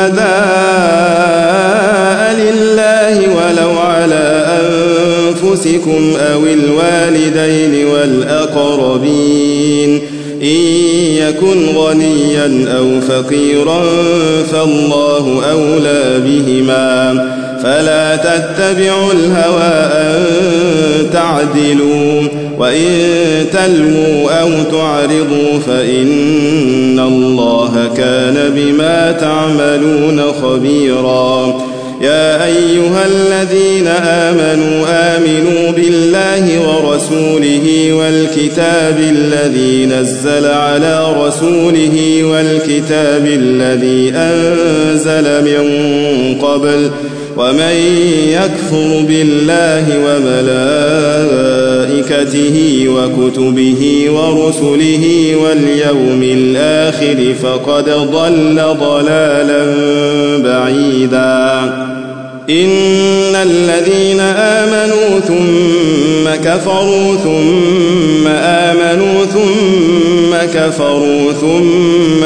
شهداء لله ولو على أنفسكم أو الوالدين والأقربين إن يكن غنيا أو فقيرا فالله أولى بهما فلا تتبعوا الهوى أن تعدلوا وإن تلووا أو تعرضوا فإن الله كان بما تعملون خبيرا يا أيها الذين آمنوا بالله ورسوله والكتاب الذي نزل على رسوله والكتاب الذي أنزل من قبل ومن يكفر بالله وملائكته وكتبه ورسله واليوم الآخر فقد ضل ضلالا بعيدا إن الذين آمنوا ثم كفروا ثم آمنوا ثم كفروا ثم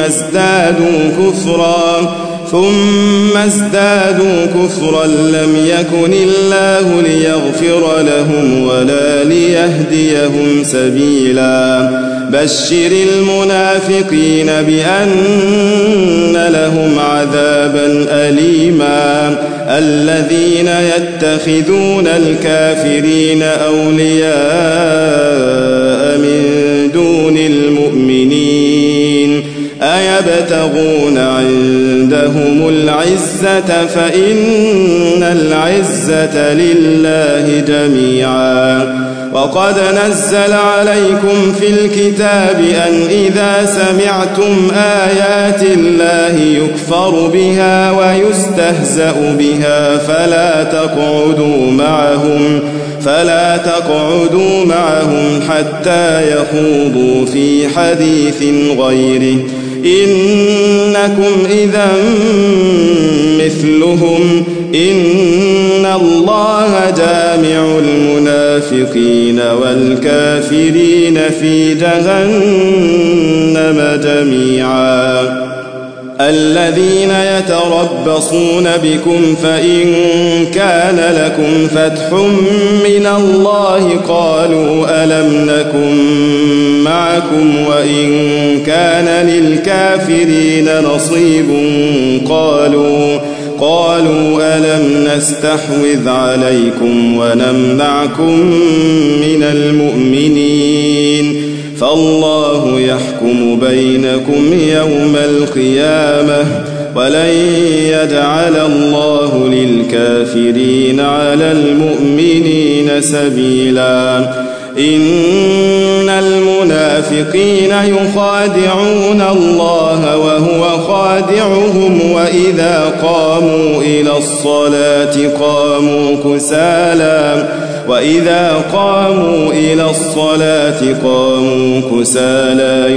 ازدادوا كفرا لم يكن الله ليغفر لهم ولا ليهديهم سبيلا بشر المنافقين بأن لهم عذابا أليما الذين يتخذون الكافرين أولياء من دون المؤمنين أيبتغون عندهم العزة فإن العزة لله جميعا وقد نزل عليكم في الكتاب أن إذا سمعتم آيات الله يكفر بها ويستهزأ بها فلا تقعدوا معهم حتى يخوضوا في حديث غيره إنكم إذا مثلهم إن الله جامع المنافقين والكافرين في جهنم جميعا الذين يتربصون بكم فإن كان لكم فتح من الله قالوا ألم نكن معكم وإن كان للكافرين نصيب قالوا ألم نستحوذ عليكم ونمنعكم من المؤمنين فالله يحكم بينكم يوم القيامة ولن يجعل الله للكافرين على المؤمنين سبيلا إن المنافقين يخادعون الله وهو خادعهم وإذا قاموا إلى الصلاة قاموا كسالى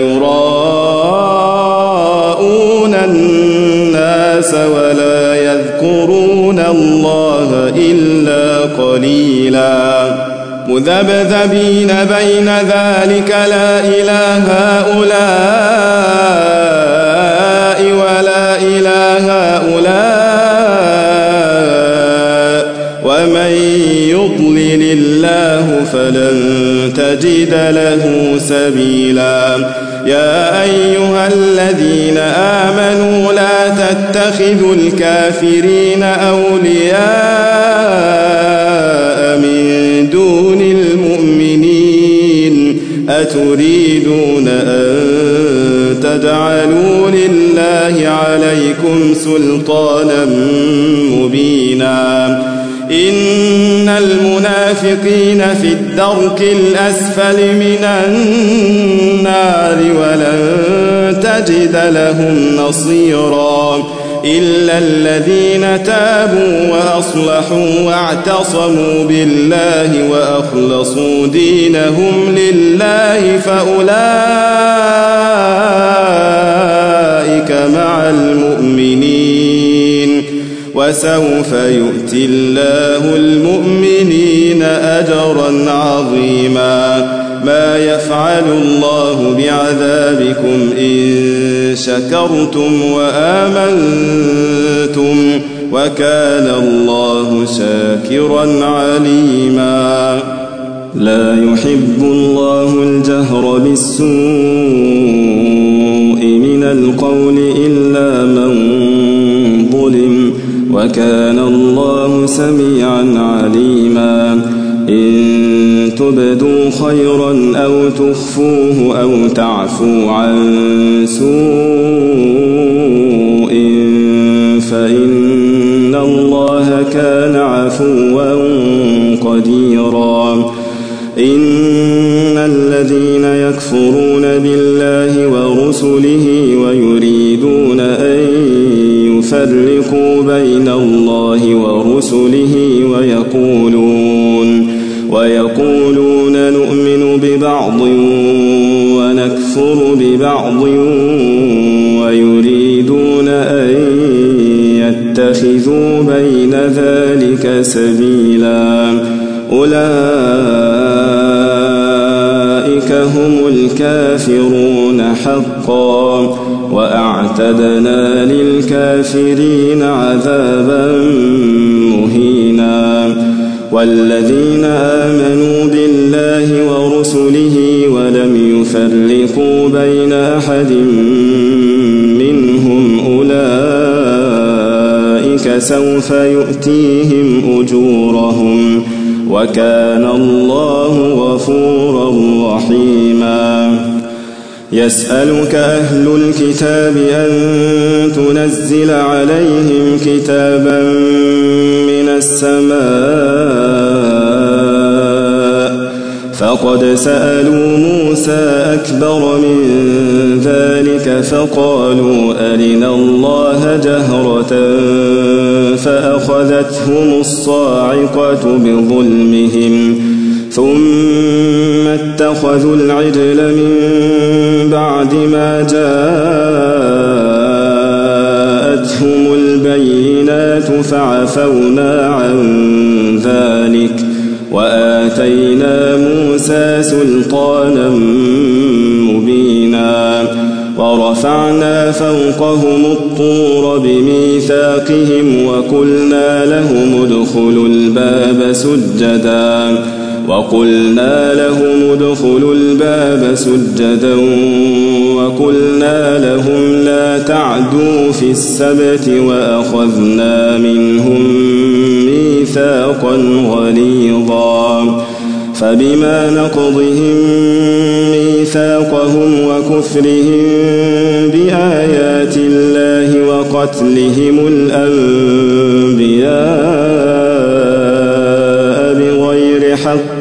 يراءون الناس ولا يذكرون الله إلا قليلا مذبذبين بين ذلك لا إله هؤلاء ولا إله هؤلاء ومن يضلل الله فلن تجد له سبيلا يا أيها الذين آمنوا لا تتخذوا الكافرين أولياء من دون المؤمنين أتريدون أن تجعلوا لله عليكم سلطانا مبينا إن المنافقين في الدرك الأسفل من النار ولن تجد لهم نصيرا إلا الذين تابوا وأصلحوا واعتصموا بالله وأخلصوا دينهم لله فأولئك مع المؤمنين وسوف يؤتي الله المؤمنين أجرا عظيما ما يفعل الله بعذابكم إن شكرتم وآمنتم وكان الله شاكرا عليما لا يحب الله الجهر بالسوء من القول إلا من ظلم وكان الله سميعا عليما إن تبدوا خيرا أو تخفوه أو تعفوا عن سوء فإن الله كان عفوا قديرا إن الذين يكفرون بالله ورسله ويريدون أن يفرقوا بين الله ورسله ويقولون نؤمن ببعض ونكفر ببعض ويريدون أن اتخذوا بين ذلك سبيلا أولئك هم الكافرون حقا وأعتدنا للكافرين عذابا مهينا والذين آمنوا بالله ورسله ولم يفرقوا بين أحد منهم أولئك سوف يؤتيهم أجورهم وكان الله غفورا رحيما يسألك أهل الكتاب أن تنزل عليهم كتابا من السماء فقد سألوا موسى أكبر من ذلك فقالوا أرنا الله جهرة فأخذتهم الصاعقة بظلمهم ثم اتخذوا العجل من بعد ما جاءتهم البينات فعفونا عن ذلك وآتينا موسى سلطانا مبينا ورفعنا فوقهم الطور بميثاقهم وقلنا لهم ادخلوا الباب سجدا وقلنا لهم لا تعدوا في السبت وأخذنا منهم ميثاقا غليظا فبما نقضهم ميثاقهم وكفرهم بآيات الله وقتلهم الأنبياء بغير حق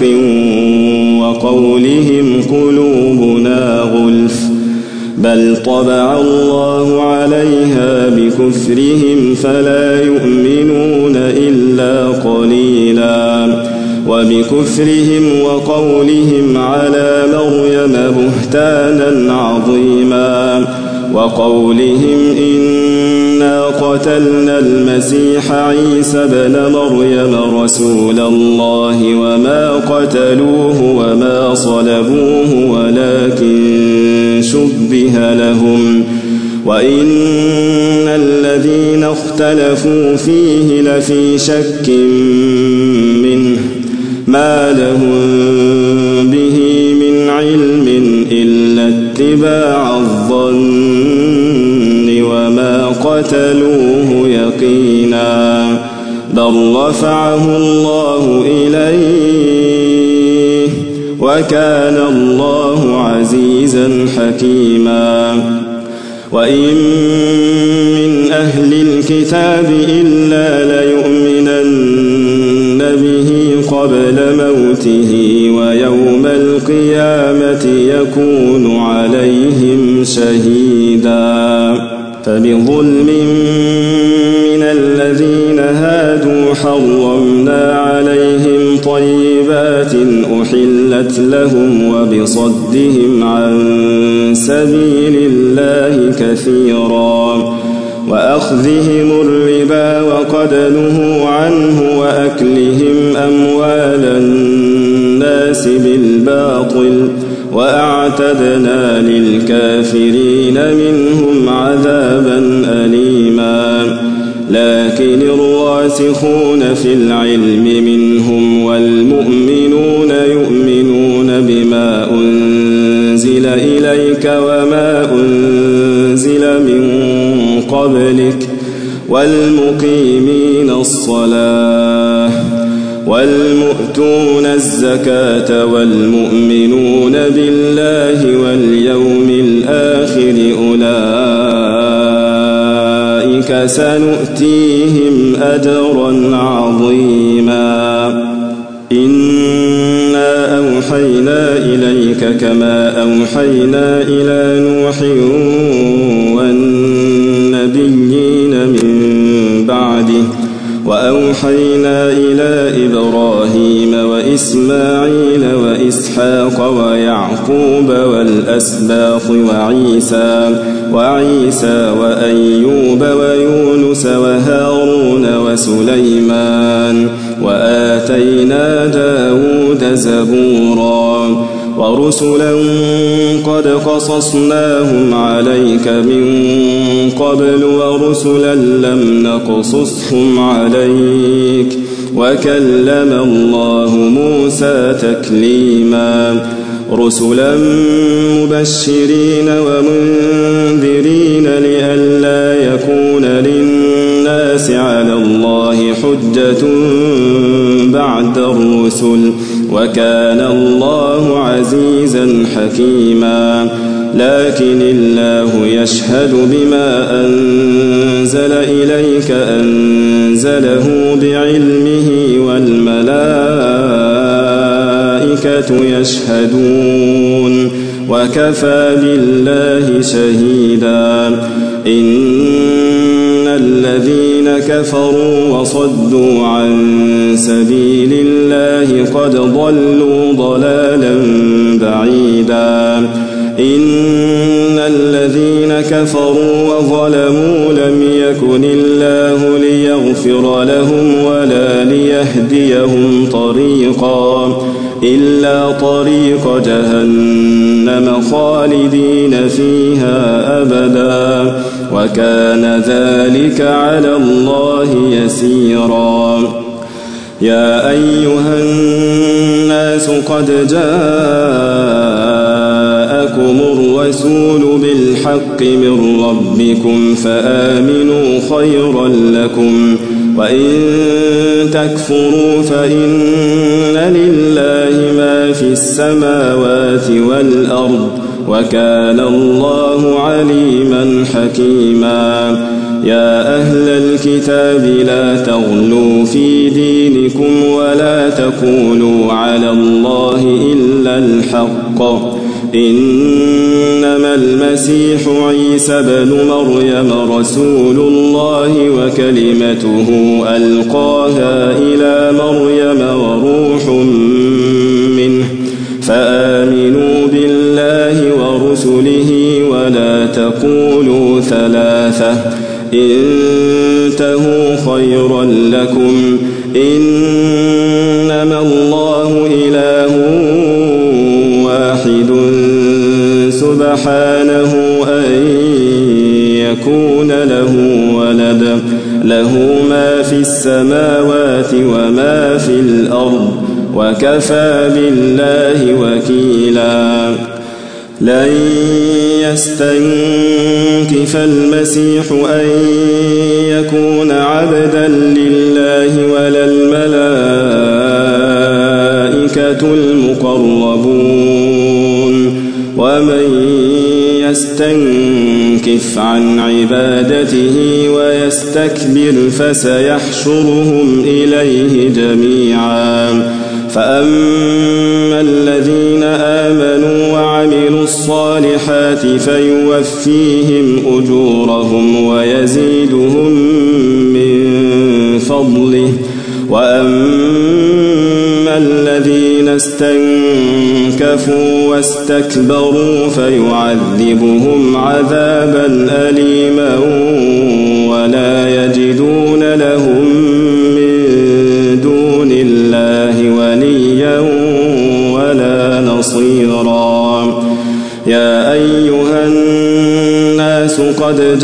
وقولهم قلوبنا غلف بل طبع الله عليها بكفرهم فلا يؤمنون إلا قليلا وبكفرهم وقولهم على مريم بهتانا عظيما وقولهم إنا قتلنا المسيح عيسى بن مريم رسول الله وما قتلوه وما صلبوه ولكن شبه لهم وإن الذين اختلفوا فيه لفي شك منه ما لهم به من علم إلا اتباع الظن وما قتلوه يقينا بل رفعه الله إليه وكان الله عزيزا حكيما وإن من أهل الكتاب إلا ليؤمنن به قبل موته ويوم القيامة يكون عليهم شهيدا فبظلم من الذين هادوا حرمنا عليهم طيبات أحلت لهم وبصدهم عن سبيل الله كثيرا وأخذهم الربا وقد نهوا عنه وأكلهم أموال الناس بالباطل وأعتدنا للكافرين منهم عذابا أليما لكن الراسخون في العلم منهم والمؤمنون يؤمنون بما أنزل إليك وما أنزل من قبلك والمقيمين الصلاة والمؤتون الزكاة والمؤمنون بالله واليوم الآخر أولئك سنؤتيهم أجرا عظيما إنا أوحينا إليك كما أوحينا إلى نوح والنبيين من بعده وأوحينا أوحينا إلى إبراهيم وإسماعيل وإسحاق ويعقوب والأسباط وعيسى وأيوب ويونس وهارون وسليمان وآتينا داود زبورا ورسلا قد قصصناهم عليك من قبل ورسلا لم نقصصهم عليك وكلم الله موسى تكليما رسلا مبشرين ومنذرين لئلا يكون للناس على الله حجة بعد الرسل وكان الله عزيزا حكيما لكن الله يشهد بما أنزل إليك أنزله بعلمه والملائكة يشهدون وكفى بالله شهيدا إن الذين كفروا وصدوا عن سبيل الله قد ضلوا ضلالا بعيدا إن الذين كفروا وظلموا لم يكن الله ليغفر لهم ولا ليهديهم طريقا إلا طريق جهنم خالدين فيها أبدا وكان ذلك على الله يسيرا يا أيها الناس قد جاءكم الرسول بالحق من ربكم فآمنوا خيرا لكم وإن تكفروا فإن لله ما في السماوات والأرض وكان الله عليما حكيما يا أهل الكتاب لا تغلوا في دينكم ولا تقولوا على الله إلا الحق إنما المسيح عيسى بن مريم رسول الله وكلمته ألقاها إلى مريم وروح منه فآمنوا بالله ورسله ولا تقولوا ثلاثة انتهوا خيرا لكم إنما الله إله واحد سبحانه أن يكون له ولد له ما في السماوات وما في الأرض وكفى بالله وكيلا لن يستنكف المسيح أن يكون عبدا لله ولا الملائكة المقربون ومن يستنكف عن عبادته ويستكبر فسيحشرهم إليه جميعا فأما الذين آمنوا وعملوا الصالحات فيوفيهم أجورهم ويزيدهم من فضله وأما الذين استنكفوا واستكبروا فيعذبهم عذابا أليما ولا يجدون لهم من دون الله وليا ولا نصيرا يا أيها الناس قد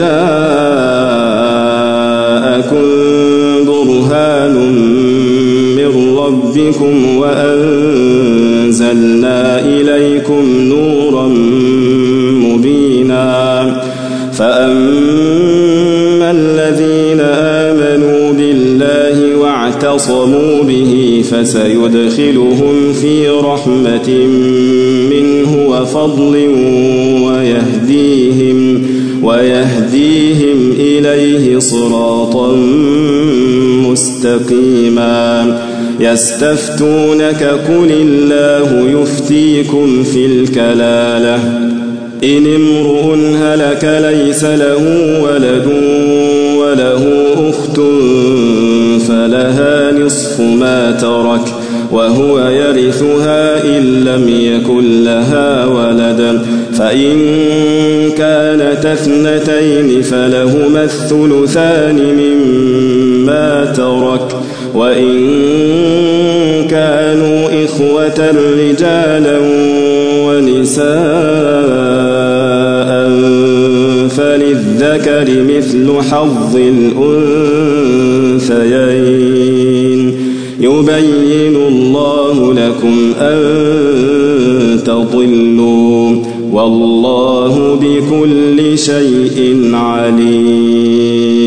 جاءكم برهان من ربكم وأنزلنا إليكم نورا مبينا فأما الذين آمنوا بالله واعتصموا به فسيدخلهم في رحمة منه وفضل ويهديهم إليه صراطا مستقيما يستفتونك قل الله يفتيكم في الكلالة إن امرؤ هلك ليس له ولد وله أخت فلها نصف ما ترك وهو يرثها إن لم يكن لها ولد فإن كانت اثنتين فلهما الثلثان مما ترك وإن كانوا إخوة رجالا ونساء فللذكر مثل حظ الأنثيين يبين الله لكم أن تضلوا والله بكل شيء عليم.